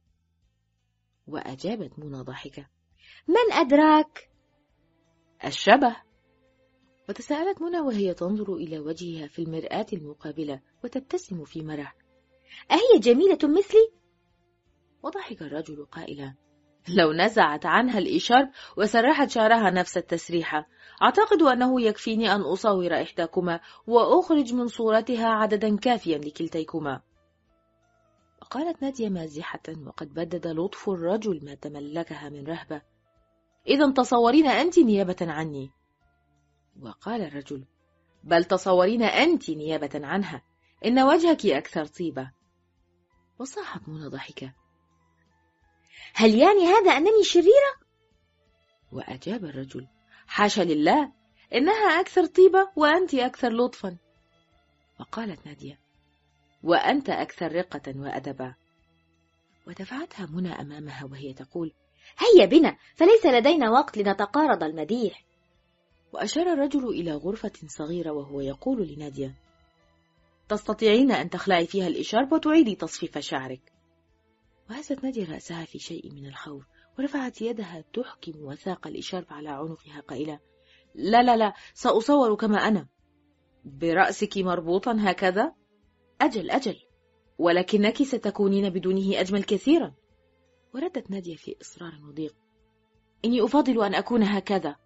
وأجابت منى ضاحكة: من أدراك؟ الشبه. وتساءلت منى وهي تنظر إلى وجهها في المرآة المقابلة وتبتسم في مرح: أهي جميلة مثلي؟ وضحك الرجل قائلا: لو نزعت عنها الإشارب وسرحت شعرها نفس التسريحة، أعتقد أنه يكفيني أن أصور إحداكما وأخرج من صورتها عددا كافيا لكلتيكما. قالت نادية مازحة وقد بدد لطف الرجل ما تملكها من رهبة: إذا تصورين أنت نيابة عني. وقال الرجل: بل تصورين أنت نيابة عنها، إن وجهك أكثر طيبة. وصاحت منى ضحكة: هل يعني هذا أنني شريرة؟ وأجاب الرجل: حاشا لله، إنها أكثر طيبة وأنت أكثر لطفا. وقالت نادية: وأنت أكثر رقة وأدبا. ودفعتها منى أمامها وهي تقول: هيا بنا، فليس لدينا وقت لنتقارض المديح. وأشار الرجل إلى غرفة صغيرة وهو يقول لنادية: تستطيعين أن تخلعي فيها الإشارب وتعيدي تصفيف شعرك. وهزت نادية رأسها في شيء من الخوف، ورفعت يدها تحكم وثاق الإشارب على عنقها قائلة: لا لا لا، سأصور كما أنا. برأسك مربوطا هكذا؟ أجل أجل، ولكنك ستكونين بدونه أجمل كثيرا. وردت نادية في إصرار وضيق: إني أفضل أن أكون هكذا.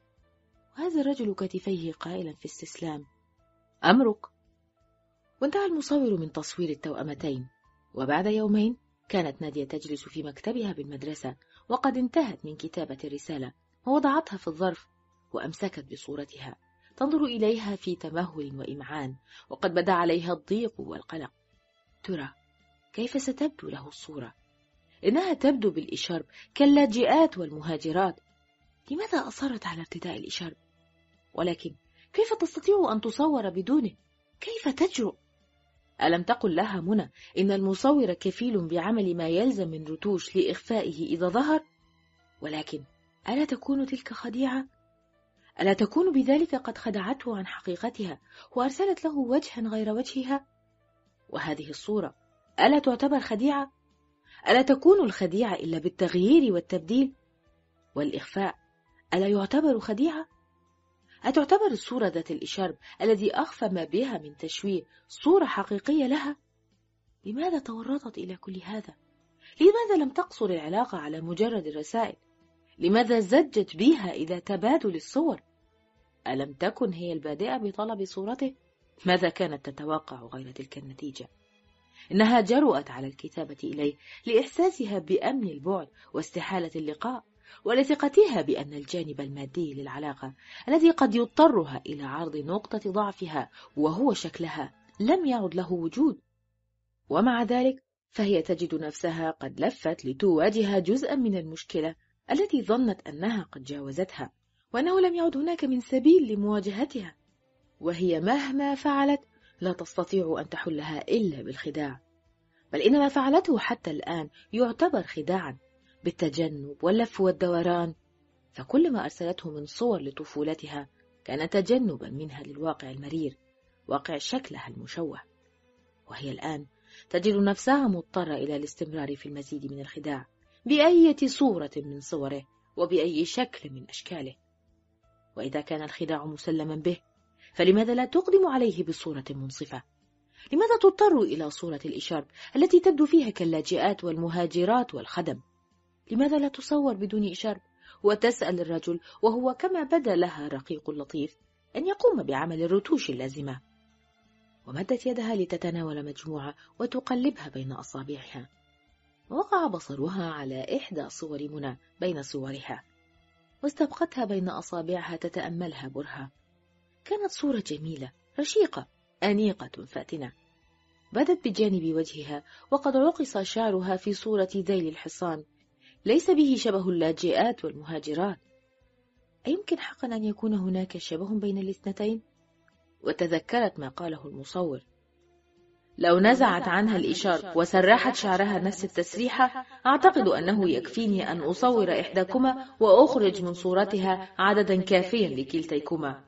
وهذا الرجل كتفيه قائلا في استسلام: أمرك. وانتهى المصور من تصوير التوأمتين، وبعد يومين كانت نادية تجلس في مكتبها بالمدرسة وقد انتهت من كتابة الرسالة، ووضعتها في الظرف وأمسكت بصورتها تنظر إليها في تمهل وإمعان، وقد بدا عليها الضيق والقلق. ترى كيف ستبدو له الصورة؟ إنها تبدو بالإشارب كاللاجئات والمهاجرات. لماذا أصرت على ارتداء الإشارب؟ ولكن كيف تستطيع أن تصور بدونه؟ كيف تجرؤ؟ ألم تقل لها منى إن المصور كفيل بعمل ما يلزم من رتوش لإخفائه إذا ظهر؟ ولكن ألا تكون تلك خديعة؟ ألا تكون بذلك قد خدعته عن حقيقتها وأرسلت له وجها غير وجهها؟ وهذه الصورة ألا تعتبر خديعة؟ ألا تكون الخديعة إلا بالتغيير والتبديل؟ والإخفاء ألا يعتبر خديعة؟ أتعتبر الصورة ذات الإشارب الذي أخفى ما بها من تشويه صورة حقيقية لها؟ لماذا تورطت إلى كل هذا؟ لماذا لم تقصر العلاقة على مجرد الرسائل؟ لماذا زجت بها إلى تبادل الصور؟ ألم تكن هي البادئة بطلب صورته؟ ماذا كانت تتوقع غير تلك النتيجة؟ إنها جرؤت على الكتابة إليه لإحساسها بأمن البعد واستحالة اللقاء، ولثقتها بأن الجانب المادي للعلاقة الذي قد يضطرها إلى عرض نقطة ضعفها وهو شكلها لم يعد له وجود. ومع ذلك فهي تجد نفسها قد لفت لتواجه جزءا من المشكلة التي ظنت أنها قد جاوزتها، وأنه لم يعد هناك من سبيل لمواجهتها، وهي مهما فعلت لا تستطيع أن تحلها إلا بالخداع. بل إن ما فعلته حتى الآن يعتبر خداعا بالتجنب واللف والدوران، فكل ما أرسلته من صور لطفولتها كان تجنبا منها للواقع المرير، واقع شكلها المشوه. وهي الآن تجد نفسها مضطرة إلى الاستمرار في المزيد من الخداع بأية صورة من صوره وبأي شكل من أشكاله. وإذا كان الخداع مسلما به، فلماذا لا تقدم عليه بصورة منصفة؟ لماذا تضطر إلى صورة الإشارب التي تبدو فيها كاللاجئات والمهاجرات والخدم؟ لماذا لا تصور بدون إشارب وتسأل الرجل وهو كما بدا لها رقيق لطيف أن يقوم بعمل الرتوش اللازمة؟ ومدت يدها لتتناول مجموعة وتقلبها بين أصابعها، ووقع بصرها على إحدى صور منى بين صورها، واستبقتها بين أصابعها تتأملها برهة. كانت صورة جميلة رشيقة أنيقة فاتنة، بدت بجانب وجهها وقد عقص شعرها في صورة ذيل الحصان ليس به شبه اللاجئات والمهاجرات. أيمكن حقا أن يكون هناك شبه بين الاثنتين؟ وتذكرت ما قاله المصور: لو نزعت عنها الإشارب وسرحت شعرها نفس التسريحة أعتقد أنه يكفيني أن أصور إحداكما وأخرج من صورتها عددا كافيا لكلتيكما.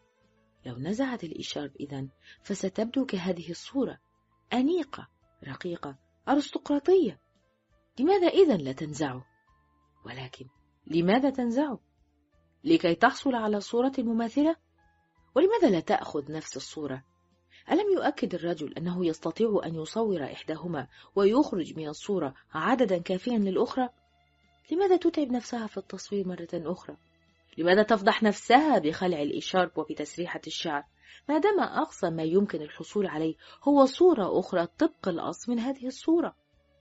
لو نزعت الإشارب إذن فستبدو كهذه الصورة، أنيقة رقيقة أرستقراطية. لماذا إذن لا تنزعه؟ ولكن لماذا تنزعه؟ لكي تحصل على صورة مماثلة؟ ولماذا لا تأخذ نفس الصورة؟ ألم يؤكد الرجل أنه يستطيع أن يصور إحداهما ويخرج من الصورة عددا كافيا للأخرى؟ لماذا تتعب نفسها في التصوير مرة أخرى؟ لماذا تفضح نفسها بخلع الإشارب وبتسريحة الشعر ما دام أقصى ما يمكن الحصول عليه هو صورة أخرى طبق الأصل من هذه الصورة؟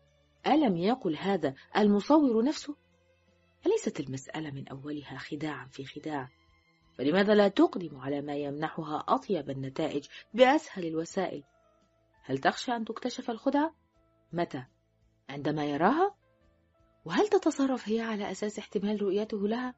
ألم يقل هذا المصور نفسه؟ أليست المسألة من أولها خداعا في خداع؟ فلماذا لا تقدم على ما يمنحها أطيب النتائج بأسهل الوسائل؟ هل تخشى أن تكتشف الخدعة؟ متى؟ عندما يراها؟ وهل تتصرف هي على أساس احتمال رؤيته لها؟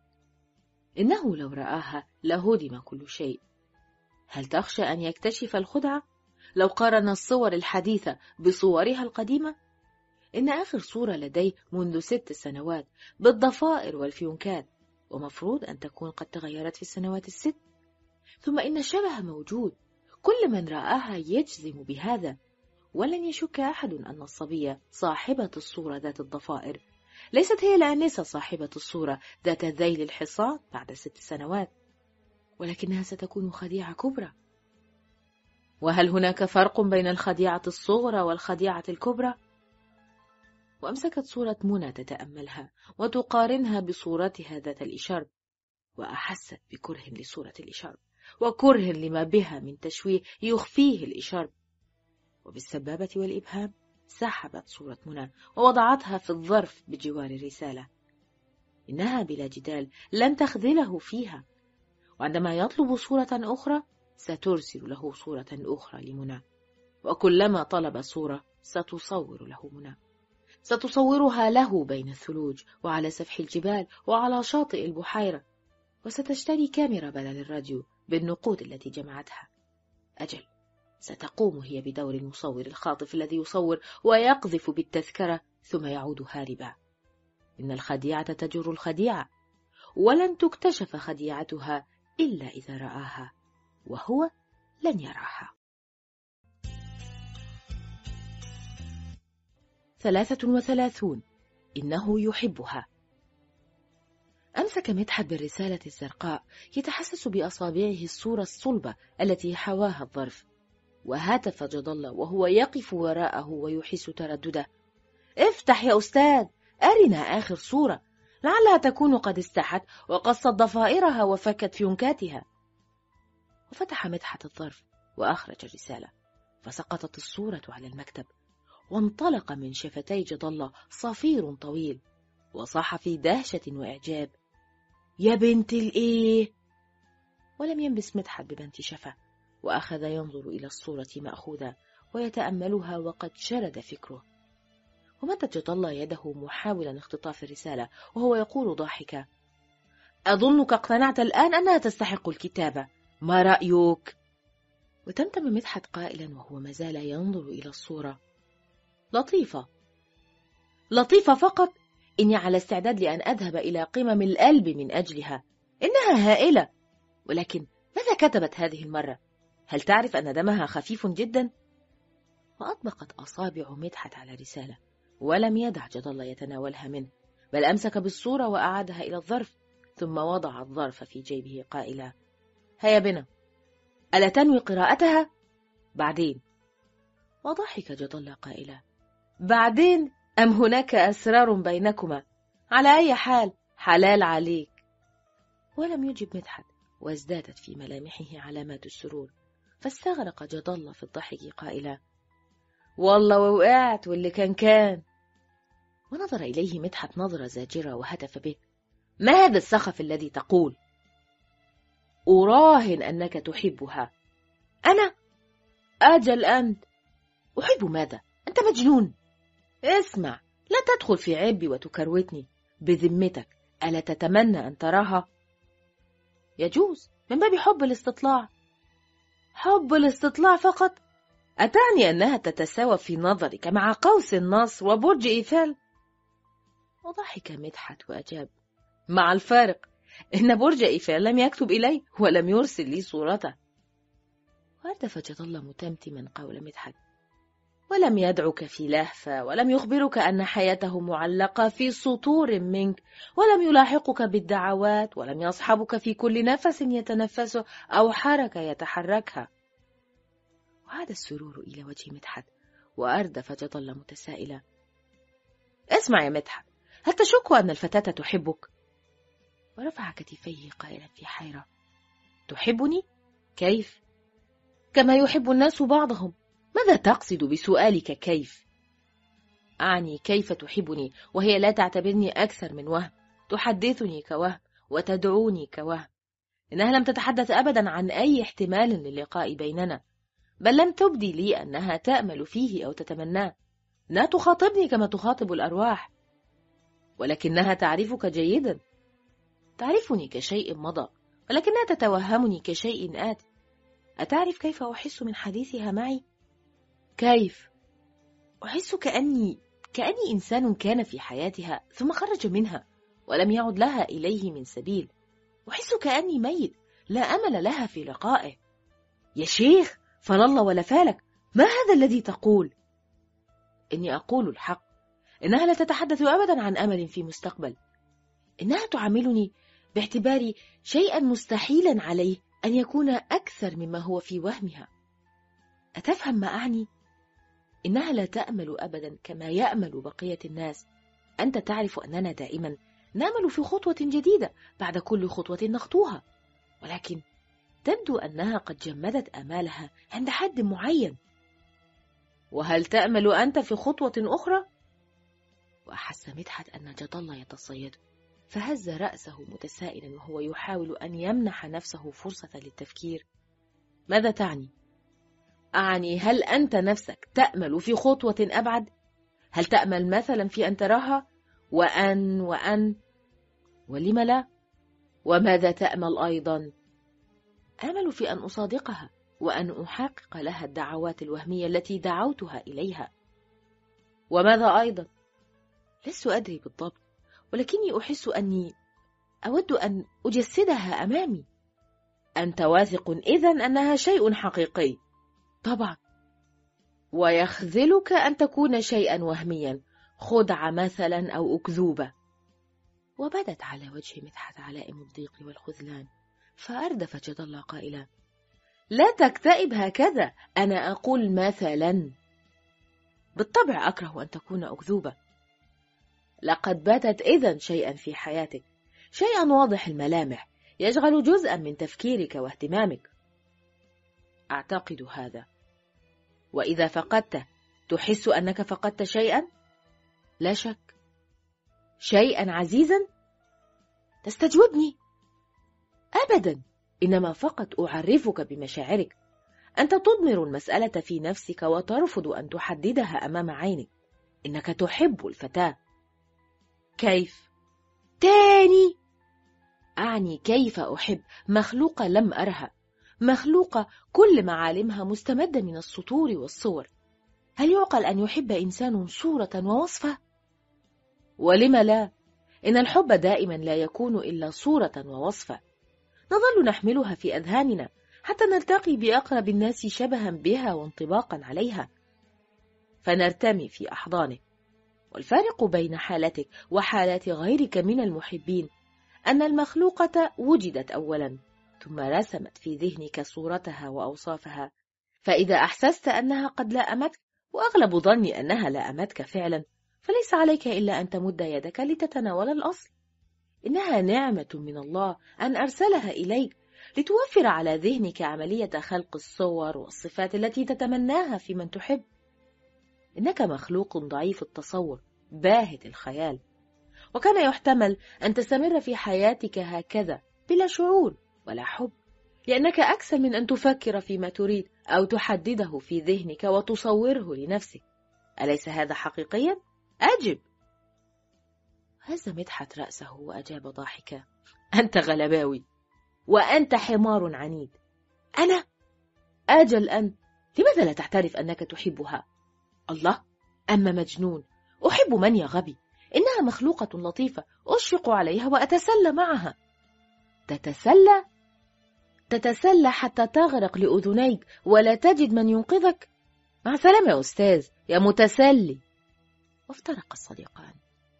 إنه لو رآها لهدم كل شيء. هل تخشى أن يكتشف الخدعة لو قارن الصور الحديثة بصورها القديمة؟ إن آخر صورة لديه منذ ست سنوات بالضفائر والفيونكات، ومفروض أن تكون قد تغيرت في السنوات الست. ثم إن الشبه موجود، كل من رآها يجزم بهذا، ولن يشك أحد أن الصبية صاحبة الصورة ذات الضفائر ليست هي الآنسة صاحبة الصورة ذات ذيل الحصان بعد ست سنوات، ولكنها ستكون خديعة كبرى. وهل هناك فرق بين الخديعة الصغرى والخديعة الكبرى؟ وأمسكت صورة منى تتأملها وتقارنها بصورتها ذات الإشارب، وأحست بكره لصورة الإشارب وكره لما بها من تشويه يخفيه الإشارب. وبالسبابة والإبهام سحبت صورة منى ووضعتها في الظرف بجوار الرسالة. إنها بلا جدال لن تخذله فيها، وعندما يطلب صورة أخرى سترسل له صورة أخرى لمنى، وكلما طلب صورة ستصور له منى، ستصورها له بين الثلوج وعلى سفح الجبال وعلى شاطئ البحيرة، وستشتري كاميرا بدل الراديو بالنقود التي جمعتها. أجل، ستقوم هي بدور المصور الخاطف الذي يصور ويقذف بالتذكرة ثم يعود هاربا. إن الخديعة تجر الخديعة، ولن تكتشف خديعتها إلا إذا رآها، وهو لن يراها. ثلاثة وثلاثون. إنه يحبها. أمسك مدحت بالرسالة الزرقاء يتحسس بأصابعه الصورة الصلبة التي حواها الظرف، وهاتف جدل وهو يقف وراءه ويحس تردده: افتح يا أستاذ، أرنا آخر صورة، لعلها تكون قد استحت وقصت ضفائرها وفكت فيونكاتها. وفتح مدحت الظرف وأخرج الرسالة، فسقطت الصورة على المكتب، وانطلق من شفتي جدل صفير طويل، وصاح في دهشة وإعجاب: يا بنت الإيه؟ ولم ينبس مدحت ببنت شفا، وأخذ ينظر إلى الصورة مأخوذة ويتأملها وقد شرد فكره. ومدت جد الله يده محاولا اختطاف الرسالة وهو يقول ضاحكا: أظنك اقتنعت الآن أنها تستحق الكتابة، ما رأيك؟ وتمتم مدحت قائلا وهو ما زال ينظر إلى الصورة: لطيفة، لطيفة فقط. إني على استعداد لأن أذهب إلى قمم القلب من أجلها، إنها هائلة. ولكن ماذا كتبت هذه المرة؟ هل تعرف أن دمها خفيف جدا؟ وأطبقت أصابع مدحت على رسالة، ولم يدع جد الله يتناولها منه، بل أمسك بالصورة وأعادها إلى الظرف، ثم وضع الظرف في جيبه قائلا: هيا بنا، ألا تنوي قراءتها؟ بعدين. وضحك جد الله قائلا: بعدين أم هناك أسرار بينكما؟ على أي حال حلال عليك. ولم يجب مدحت، وازدادت في ملامحه علامات السرور، فاستغرق جد الله في الضحك قائلا: والله ووقعت واللي كان كان. ونظر إليه مدحت نظرة زاجرة وهتف به: ما هذا السخف الذي تقول؟ أراهن أنك تحبها. أنا؟ أجل أنت. أحب ماذا؟ أنت مجنون. اسمع، لا تدخل في عبي وتكروتني. بذمتك ألا تتمنى أن تراها؟ يجوز، من باب حب الاستطلاع. حب الاستطلاع فقط؟ أتعني أنها تتساوى في نظرك مع قوس النصر وبرج إيفل؟ وضحك مدحت وأجاب: مع الفارق إن برج إيفل لم يكتب إلي ولم يرسل لي صورته. واردف جد الله متمتما قول مدحت: ولم يدعك في لهفة، ولم يخبرك أن حياته معلقة في سطور منك، ولم يلاحقك بالدعوات، ولم يصحبك في كل نفس يتنفسه أو حركة يتحركها. وعاد السرور إلى وجه مدحت، وأردف جد الله متسائلا: اسمع يا مدحت، هل تشك أن الفتاة تحبك؟ ورفع كتفيه قائلا في حيرة: تحبني؟ كيف؟ كما يحب الناس بعضهم. ماذا تقصد بسؤالك كيف؟ أعني كيف تحبني وهي لا تعتبرني أكثر من وهم، تحدثني كوهم وتدعوني كوهم. إنها لم تتحدث أبدا عن أي احتمال للقاء بيننا، بل لم تبدي لي أنها تأمل فيه أو تتمناه. لا تخاطبني كما تخاطب الأرواح، ولكنها تعرفك جيدا. تعرفني كشيء مضى، ولكنها تتوهمني كشيء آت. أتعرف كيف أحس من حديثها معي؟ كيف؟ أحس كأني كأني إنسان كان في حياتها ثم خرج منها ولم يعد لها إليه من سبيل. أحس كأني ميت لا أمل لها في لقائه. يا شيخ، فلله ولا فالك، ما هذا الذي تقول؟ إني أقول الحق. إنها لا تتحدث أبدا عن أمل في مستقبل. إنها تعاملني باعتباري شيئا مستحيلا عليه أن يكون أكثر مما هو في وهمها. أتفهم ما أعني؟ إنها لا تأمل أبدا كما يأمل بقية الناس. أنت تعرف أننا دائما نأمل في خطوة جديدة بعد كل خطوة نخطوها، ولكن تبدو أنها قد جمدت آمالها عند حد معين. وهل تأمل أنت في خطوة أخرى؟ وأحس مدحت أن جد الله يتصيد، فهز رأسه متسائلا وهو يحاول أن يمنح نفسه فرصة للتفكير. ماذا تعني؟ أعني هل أنت نفسك تأمل في خطوة أبعد؟ هل تأمل مثلا في أن تراها؟ وأن وأن ولم لا؟ وماذا تأمل أيضا؟ آمل في أن أصادقها وأن أحقق لها الدعوات الوهمية التي دعوتها إليها. وماذا أيضا؟ لست أدري بالضبط، ولكني أحس أني أود أن أجسدها أمامي. أنت واثق إذن أنها شيء حقيقي؟ طبعا. ويخذلك أن تكون شيئا وهميا، خدعة مثلا أو أكذوبة. وبدت على وجه مدحت علائم الضيق والخذلان، فأردف جد الله قائلا: لا تكتئب هكذا، أنا أقول مثلا. بالطبع أكره أن تكون أكذوبة. لقد باتت إذن شيئا في حياتك، شيئا واضح الملامح يشغل جزءا من تفكيرك واهتمامك. أعتقد هذا. وإذا فقدته تحس أنك فقدت شيئا؟ لا شك. شيئا عزيزا؟ تستجوبني؟ أبدا، إنما فقط أعرفك بمشاعرك. أنت تضمر المسألة في نفسك وترفض أن تحددها أمام عينك. إنك تحب الفتاة. كيف؟ تاني؟ أعني كيف أحب مخلوقة لم أرها، مخلوقة كل معالمها مستمدة من السطور والصور. هل يعقل أن يحب إنسان صورة ووصفة؟ ولم لا؟ إن الحب دائما لا يكون إلا صورة ووصفة، نظل نحملها في أذهاننا حتى نلتقي بأقرب الناس شبها بها وانطباقا عليها، فنرتمي في أحضانه. والفارق بين حالتك وحالات غيرك من المحبين أن المخلوقة وجدت أولا، ثم رسمت في ذهنك صورتها وأوصافها، فإذا أحسست أنها قد لائمتك، وأغلب ظني أنها لائمتك فعلا، فليس عليك إلا أن تمد يدك لتتناول الأصل. إنها نعمة من الله أن أرسلها إليك لتوفر على ذهنك عملية خلق الصور والصفات التي تتمناها في من تحب. إنك مخلوق ضعيف التصور باهت الخيال، وكان يحتمل أن تستمر في حياتك هكذا بلا شعور ولا حب، لأنك أكثر من أن تفكر فيما تريد أو تحدده في ذهنك وتصوره لنفسك. أليس هذا حقيقيا؟ أجب. هز مدحت رأسه وأجاب ضاحكا: أنت غلباوي، وأنت حمار عنيد. أنا؟ أجل أنت. لماذا لا تعترف أنك تحبها؟ الله، أما مجنون! أحب من يا غبي؟ إنها مخلوقة لطيفة أشفق عليها وأتسلى معها. تتسلى؟ تتسلى حتى تغرق لأذنيك ولا تجد من ينقذك؟ مع السلامة يا أستاذ يا متسلي. وافترق الصديقان.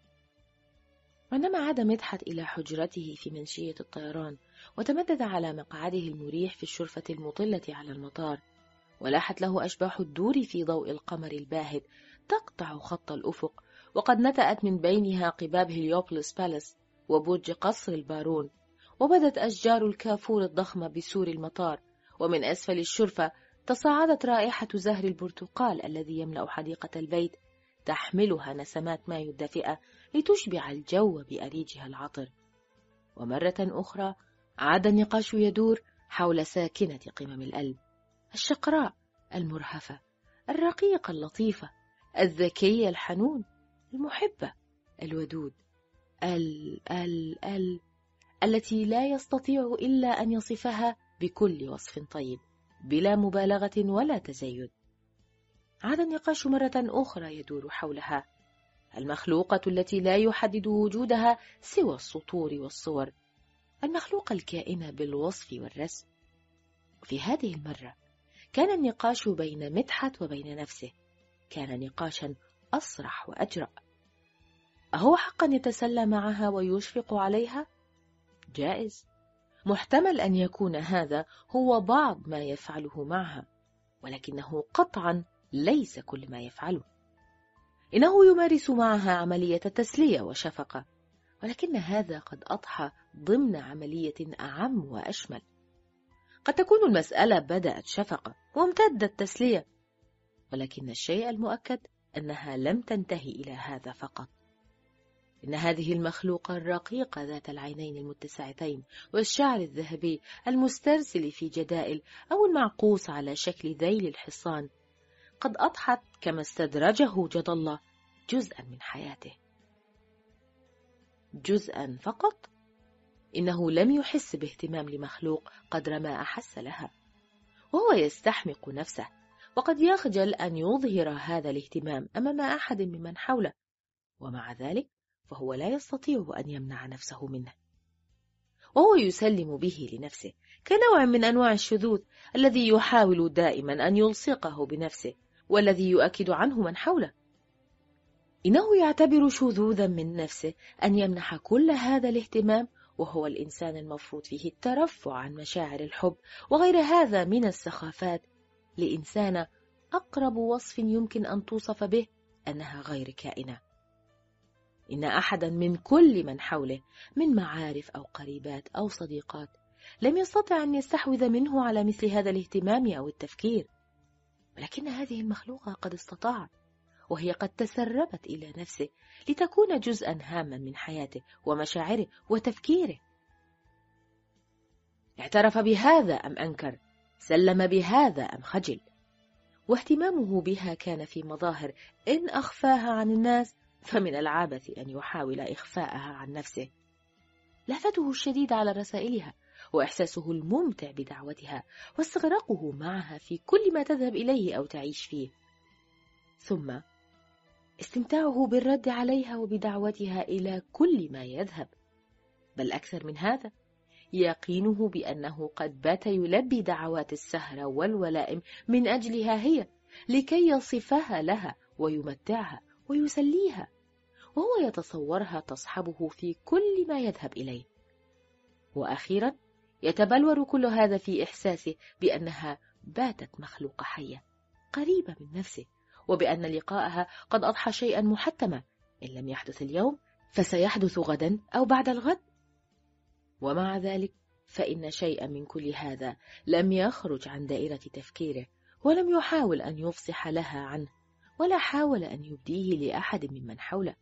وعندما عاد مدحت إلى حجرته في منشية الطيران وتمدد على مقعده المريح في الشرفة المطلة على المطار، ولاحت له أشباح الدور في ضوء القمر الباهت تقطع خط الأفق، وقد نتأت من بينها قباب هليوبوليس بالاس وبرج قصر البارون، وبدت أشجار الكافور الضخمة بسور المطار، ومن أسفل الشرفة تصاعدت رائحة زهر البرتقال الذي يملأ حديقة البيت، تحملها نسمات ماء الدافئة لتشبع الجو بأريجها العطر. ومرة أخرى عاد النقاش يدور حول ساكنة قمم الألب، الشقراء المرهفة الرقيقة اللطيفة الذكية الحنون المحبة الودود ال ال ال التي لا يستطيع إلا أن يصفها بكل وصف طيب بلا مبالغة ولا تزايد. عاد النقاش مرة أخرى يدور حولها، المخلوقة التي لا يحدد وجودها سوى السطور والصور، المخلوقة الكائنة بالوصف والرسم. وفي هذه المرة كان النقاش بين مدحت وبين نفسه، كان نقاشا أصرح وأجرأ. أهو حقا يتسلى معها ويشفق عليها؟ جائز، محتمل أن يكون هذا هو بعض ما يفعله معها، ولكنه قطعا ليس كل ما يفعله. إنه يمارس معها عملية تسلية وشفقة، ولكن هذا قد أضحى ضمن عملية أعم وأشمل. قد تكون المسألة بدأت شفقة وامتدت تسلية، ولكن الشيء المؤكد أنها لم تنتهي إلى هذا فقط. إن هذه المخلوقة الرقيقة ذات العينين المتسعتين والشعر الذهبي المسترسل في جدائل أو المعقوس على شكل ذيل الحصان قد أضحت كما استدرجه جد الله جزءا من حياته. جزءا فقط؟ إنه لم يحس باهتمام لمخلوق قدر ما أحس لها، وهو يستحمق نفسه، وقد يخجل أن يظهر هذا الاهتمام أمام أحد ممن حوله، ومع ذلك فهو لا يستطيع أن يمنع نفسه منه، وهو يسلم به لنفسه كنوع من أنواع الشذوذ الذي يحاول دائما أن يلصقه بنفسه والذي يؤكد عنه من حوله. إنه يعتبر شذوذا من نفسه أن يمنح كل هذا الاهتمام، وهو الإنسان المفروض فيه الترفع عن مشاعر الحب وغير هذا من السخافات لإنسانة أقرب وصف يمكن أن توصف به أنها غير كائنة. إن أحدا من كل من حوله من معارف أو قريبات أو صديقات لم يستطع أن يستحوذ منه على مثل هذا الاهتمام أو التفكير، ولكن هذه المخلوقة قد استطاعت، وهي قد تسربت إلى نفسه لتكون جزءا هاما من حياته ومشاعره وتفكيره. اعترف بهذا أم أنكر؟ سلم بهذا أم خجل؟ واهتمامه بها كان في مظاهر إن أخفاها عن الناس فمن العبث أن يحاول إخفاءها عن نفسه. لهفته الشديد على رسائلها، وإحساسه الممتع بدعوتها، واستغراقه معها في كل ما تذهب إليه أو تعيش فيه، ثم استمتاعه بالرد عليها وبدعوتها إلى كل ما يذهب، بل أكثر من هذا، يقينه بأنه قد بات يلبي دعوات السهرة والولائم من أجلها هي، لكي يصفها لها ويمتعها ويسليها، وهو يتصورها تصحبه في كل ما يذهب إليه. وأخيرا يتبلور كل هذا في إحساسه بأنها باتت مخلوقة حية قريبة من نفسه، وبأن لقاءها قد أضحى شيئا محتما، إن لم يحدث اليوم فسيحدث غدا أو بعد الغد. ومع ذلك فإن شيئا من كل هذا لم يخرج عن دائرة تفكيره، ولم يحاول أن يفصح لها عنه، ولا حاول أن يبديه لأحد ممن حوله.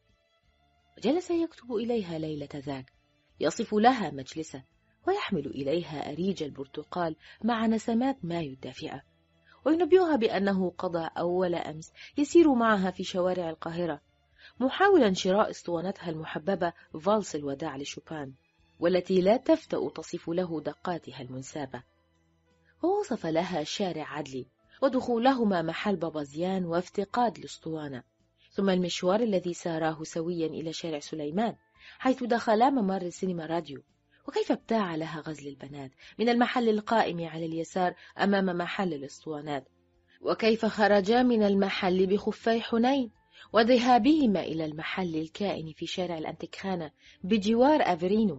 جلس يكتب إليها ليلة ذاك، يصف لها مجلسه، ويحمل إليها أريج البرتقال مع نسمات مايو الدافئة، وينبئها بأنه قضى أول أمس يسير معها في شوارع القاهرة، محاولا شراء اسطوانتها المحببة فالس الوداع لشوبان، والتي لا تفتأ تصف له دقاتها المنسابة. ووصف لها شارع عدلي، ودخولهما محل بابازيان وافتقاد الاسطوانة، ثم المشوار الذي ساراه سويا إلى شارع سليمان، حيث دخلا ممر السينما راديو، وكيف ابتاع لها غزل البنات من المحل القائم على اليسار أمام محل الاسطوانات، وكيف خرجا من المحل بخفي حنين، وذهابهما إلى المحل الكائن في شارع الأنتكخانة بجوار أفرينو،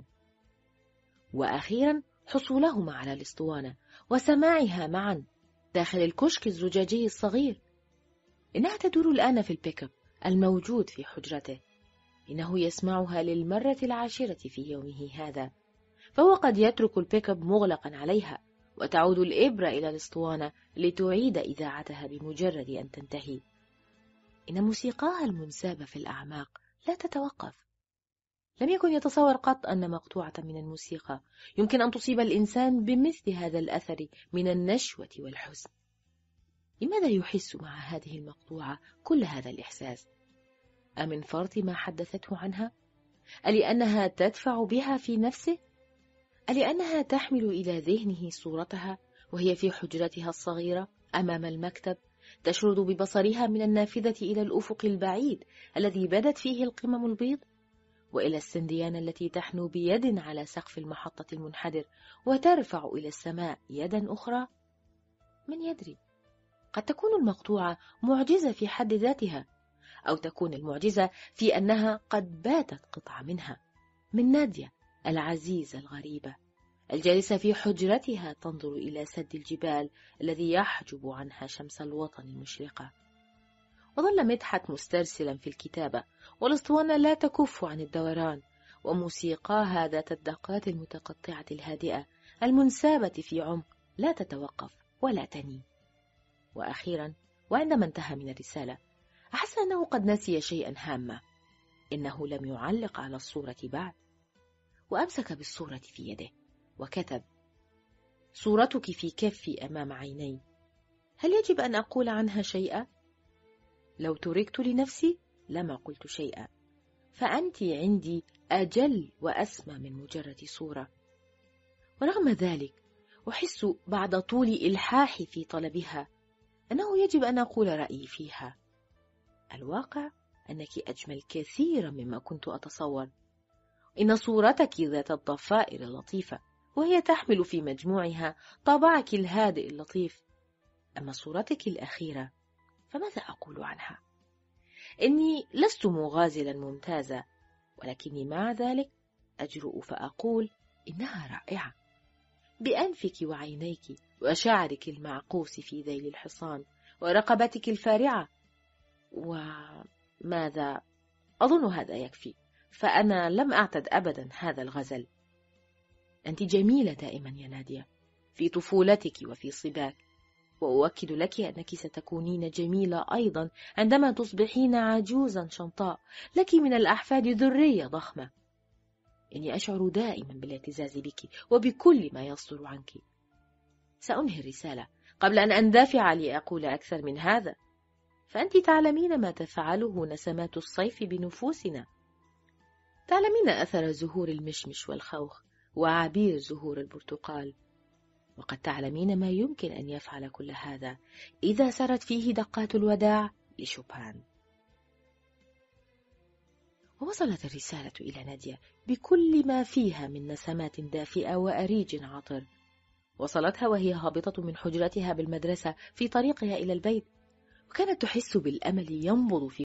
وأخيرا حصولهما على الاسطوانة وسماعها معا داخل الكشك الزجاجي الصغير. إنها تدور الآن في البيك اب الموجود في حجرته، إنه يسمعها للمرة العاشرة في يومه هذا، فهو قد يترك البيك اب مغلقا عليها، وتعود الإبرة إلى الاسطوانة لتعيد إذاعتها بمجرد أن تنتهي. إن موسيقاها المنسابة في الأعماق لا تتوقف. لم يكن يتصور قط أن مقطوعة من الموسيقى يمكن أن تصيب الإنسان بمثل هذا الأثر من النشوة والحزن. لماذا يحس مع هذه المقطوعة كل هذا الإحساس؟ أمن فرط ما حدثته عنها؟ ألأنها تدفع بها في نفسه؟ ألأنها تحمل إلى ذهنه صورتها وهي في حجرتها الصغيرة أمام المكتب، تشرد ببصرها من النافذة إلى الأفق البعيد الذي بدت فيه القمم البيض، وإلى السنديان التي تحنو بيد على سقف المحطة المنحدر وترفع إلى السماء يدا أخرى؟ من يدري، قد تكون المقطوعة معجزة في حد ذاتها، أو تكون المعجزة في أنها قد باتت قطعة منها، من نادية العزيزة الغريبة الجالسة في حجرتها تنظر إلى سد الجبال الذي يحجب عنها شمس الوطن المشرقة. وظل مدحت مسترسلا في الكتابة، والاسطوانة لا تكف عن الدوران، وموسيقاها ذات الدقات المتقطعة الهادئة المنسابة في عمق لا تتوقف ولا تني. وأخيرا، وعندما انتهى من الرسالة، أحس أنه قد نسي شيئا هاما، إنه لم يعلق على الصورة بعد، وأمسك بالصورة في يده وكتب: صورتك في كفي أمام عيني، هل يجب أن أقول عنها شيئا؟ لو تركت لنفسي لما قلت شيئا، فأنت عندي أجل وأسمى من مجرد صورة. ورغم ذلك أحس بعد طول إلحاحي في طلبها أنه يجب أن أقول رأيي فيها. الواقع أنك أجمل كثيرا مما كنت أتصور. إن صورتك ذات الضفائر اللطيفة، وهي تحمل في مجموعها طابعك الهادئ اللطيف. أما صورتك الأخيرة فماذا أقول عنها؟ إني لست مغازلا ممتازة، ولكني مع ذلك أجرؤ فأقول إنها رائعة. بأنفك وعينيك وشعرك المعقوس في ذيل الحصان ورقبتك الفارعة. وماذا؟ أظن هذا يكفي، فأنا لم أعتد أبدا هذا الغزل. أنت جميلة دائما يا نادية، في طفولتك وفي صباك، وأؤكد لك أنك ستكونين جميلة أيضا عندما تصبحين عجوزا شمطاء، لك من الأحفاد ذرية ضخمة. إني أشعر دائما بالاعتزاز بك وبكل ما يصدر عنك. سأنهي الرسالة قبل أن أندفع لأقول أكثر من هذا، فأنت تعلمين ما تفعله نسمات الصيف بنفوسنا. تعلمين أثر زهور المشمش والخوخ وعبير زهور البرتقال، وقد تعلمين ما يمكن أن يفعل كل هذا إذا سرت فيه دقات الوداع لشوبان. ووصلت الرسالة إلى نادية بكل ما فيها من نسمات دافئة وأريج عطر. وصلتها وهي هابطة من حجرتها بالمدرسة في طريقها إلى البيت، وكانت تحس بالأمل ينبض في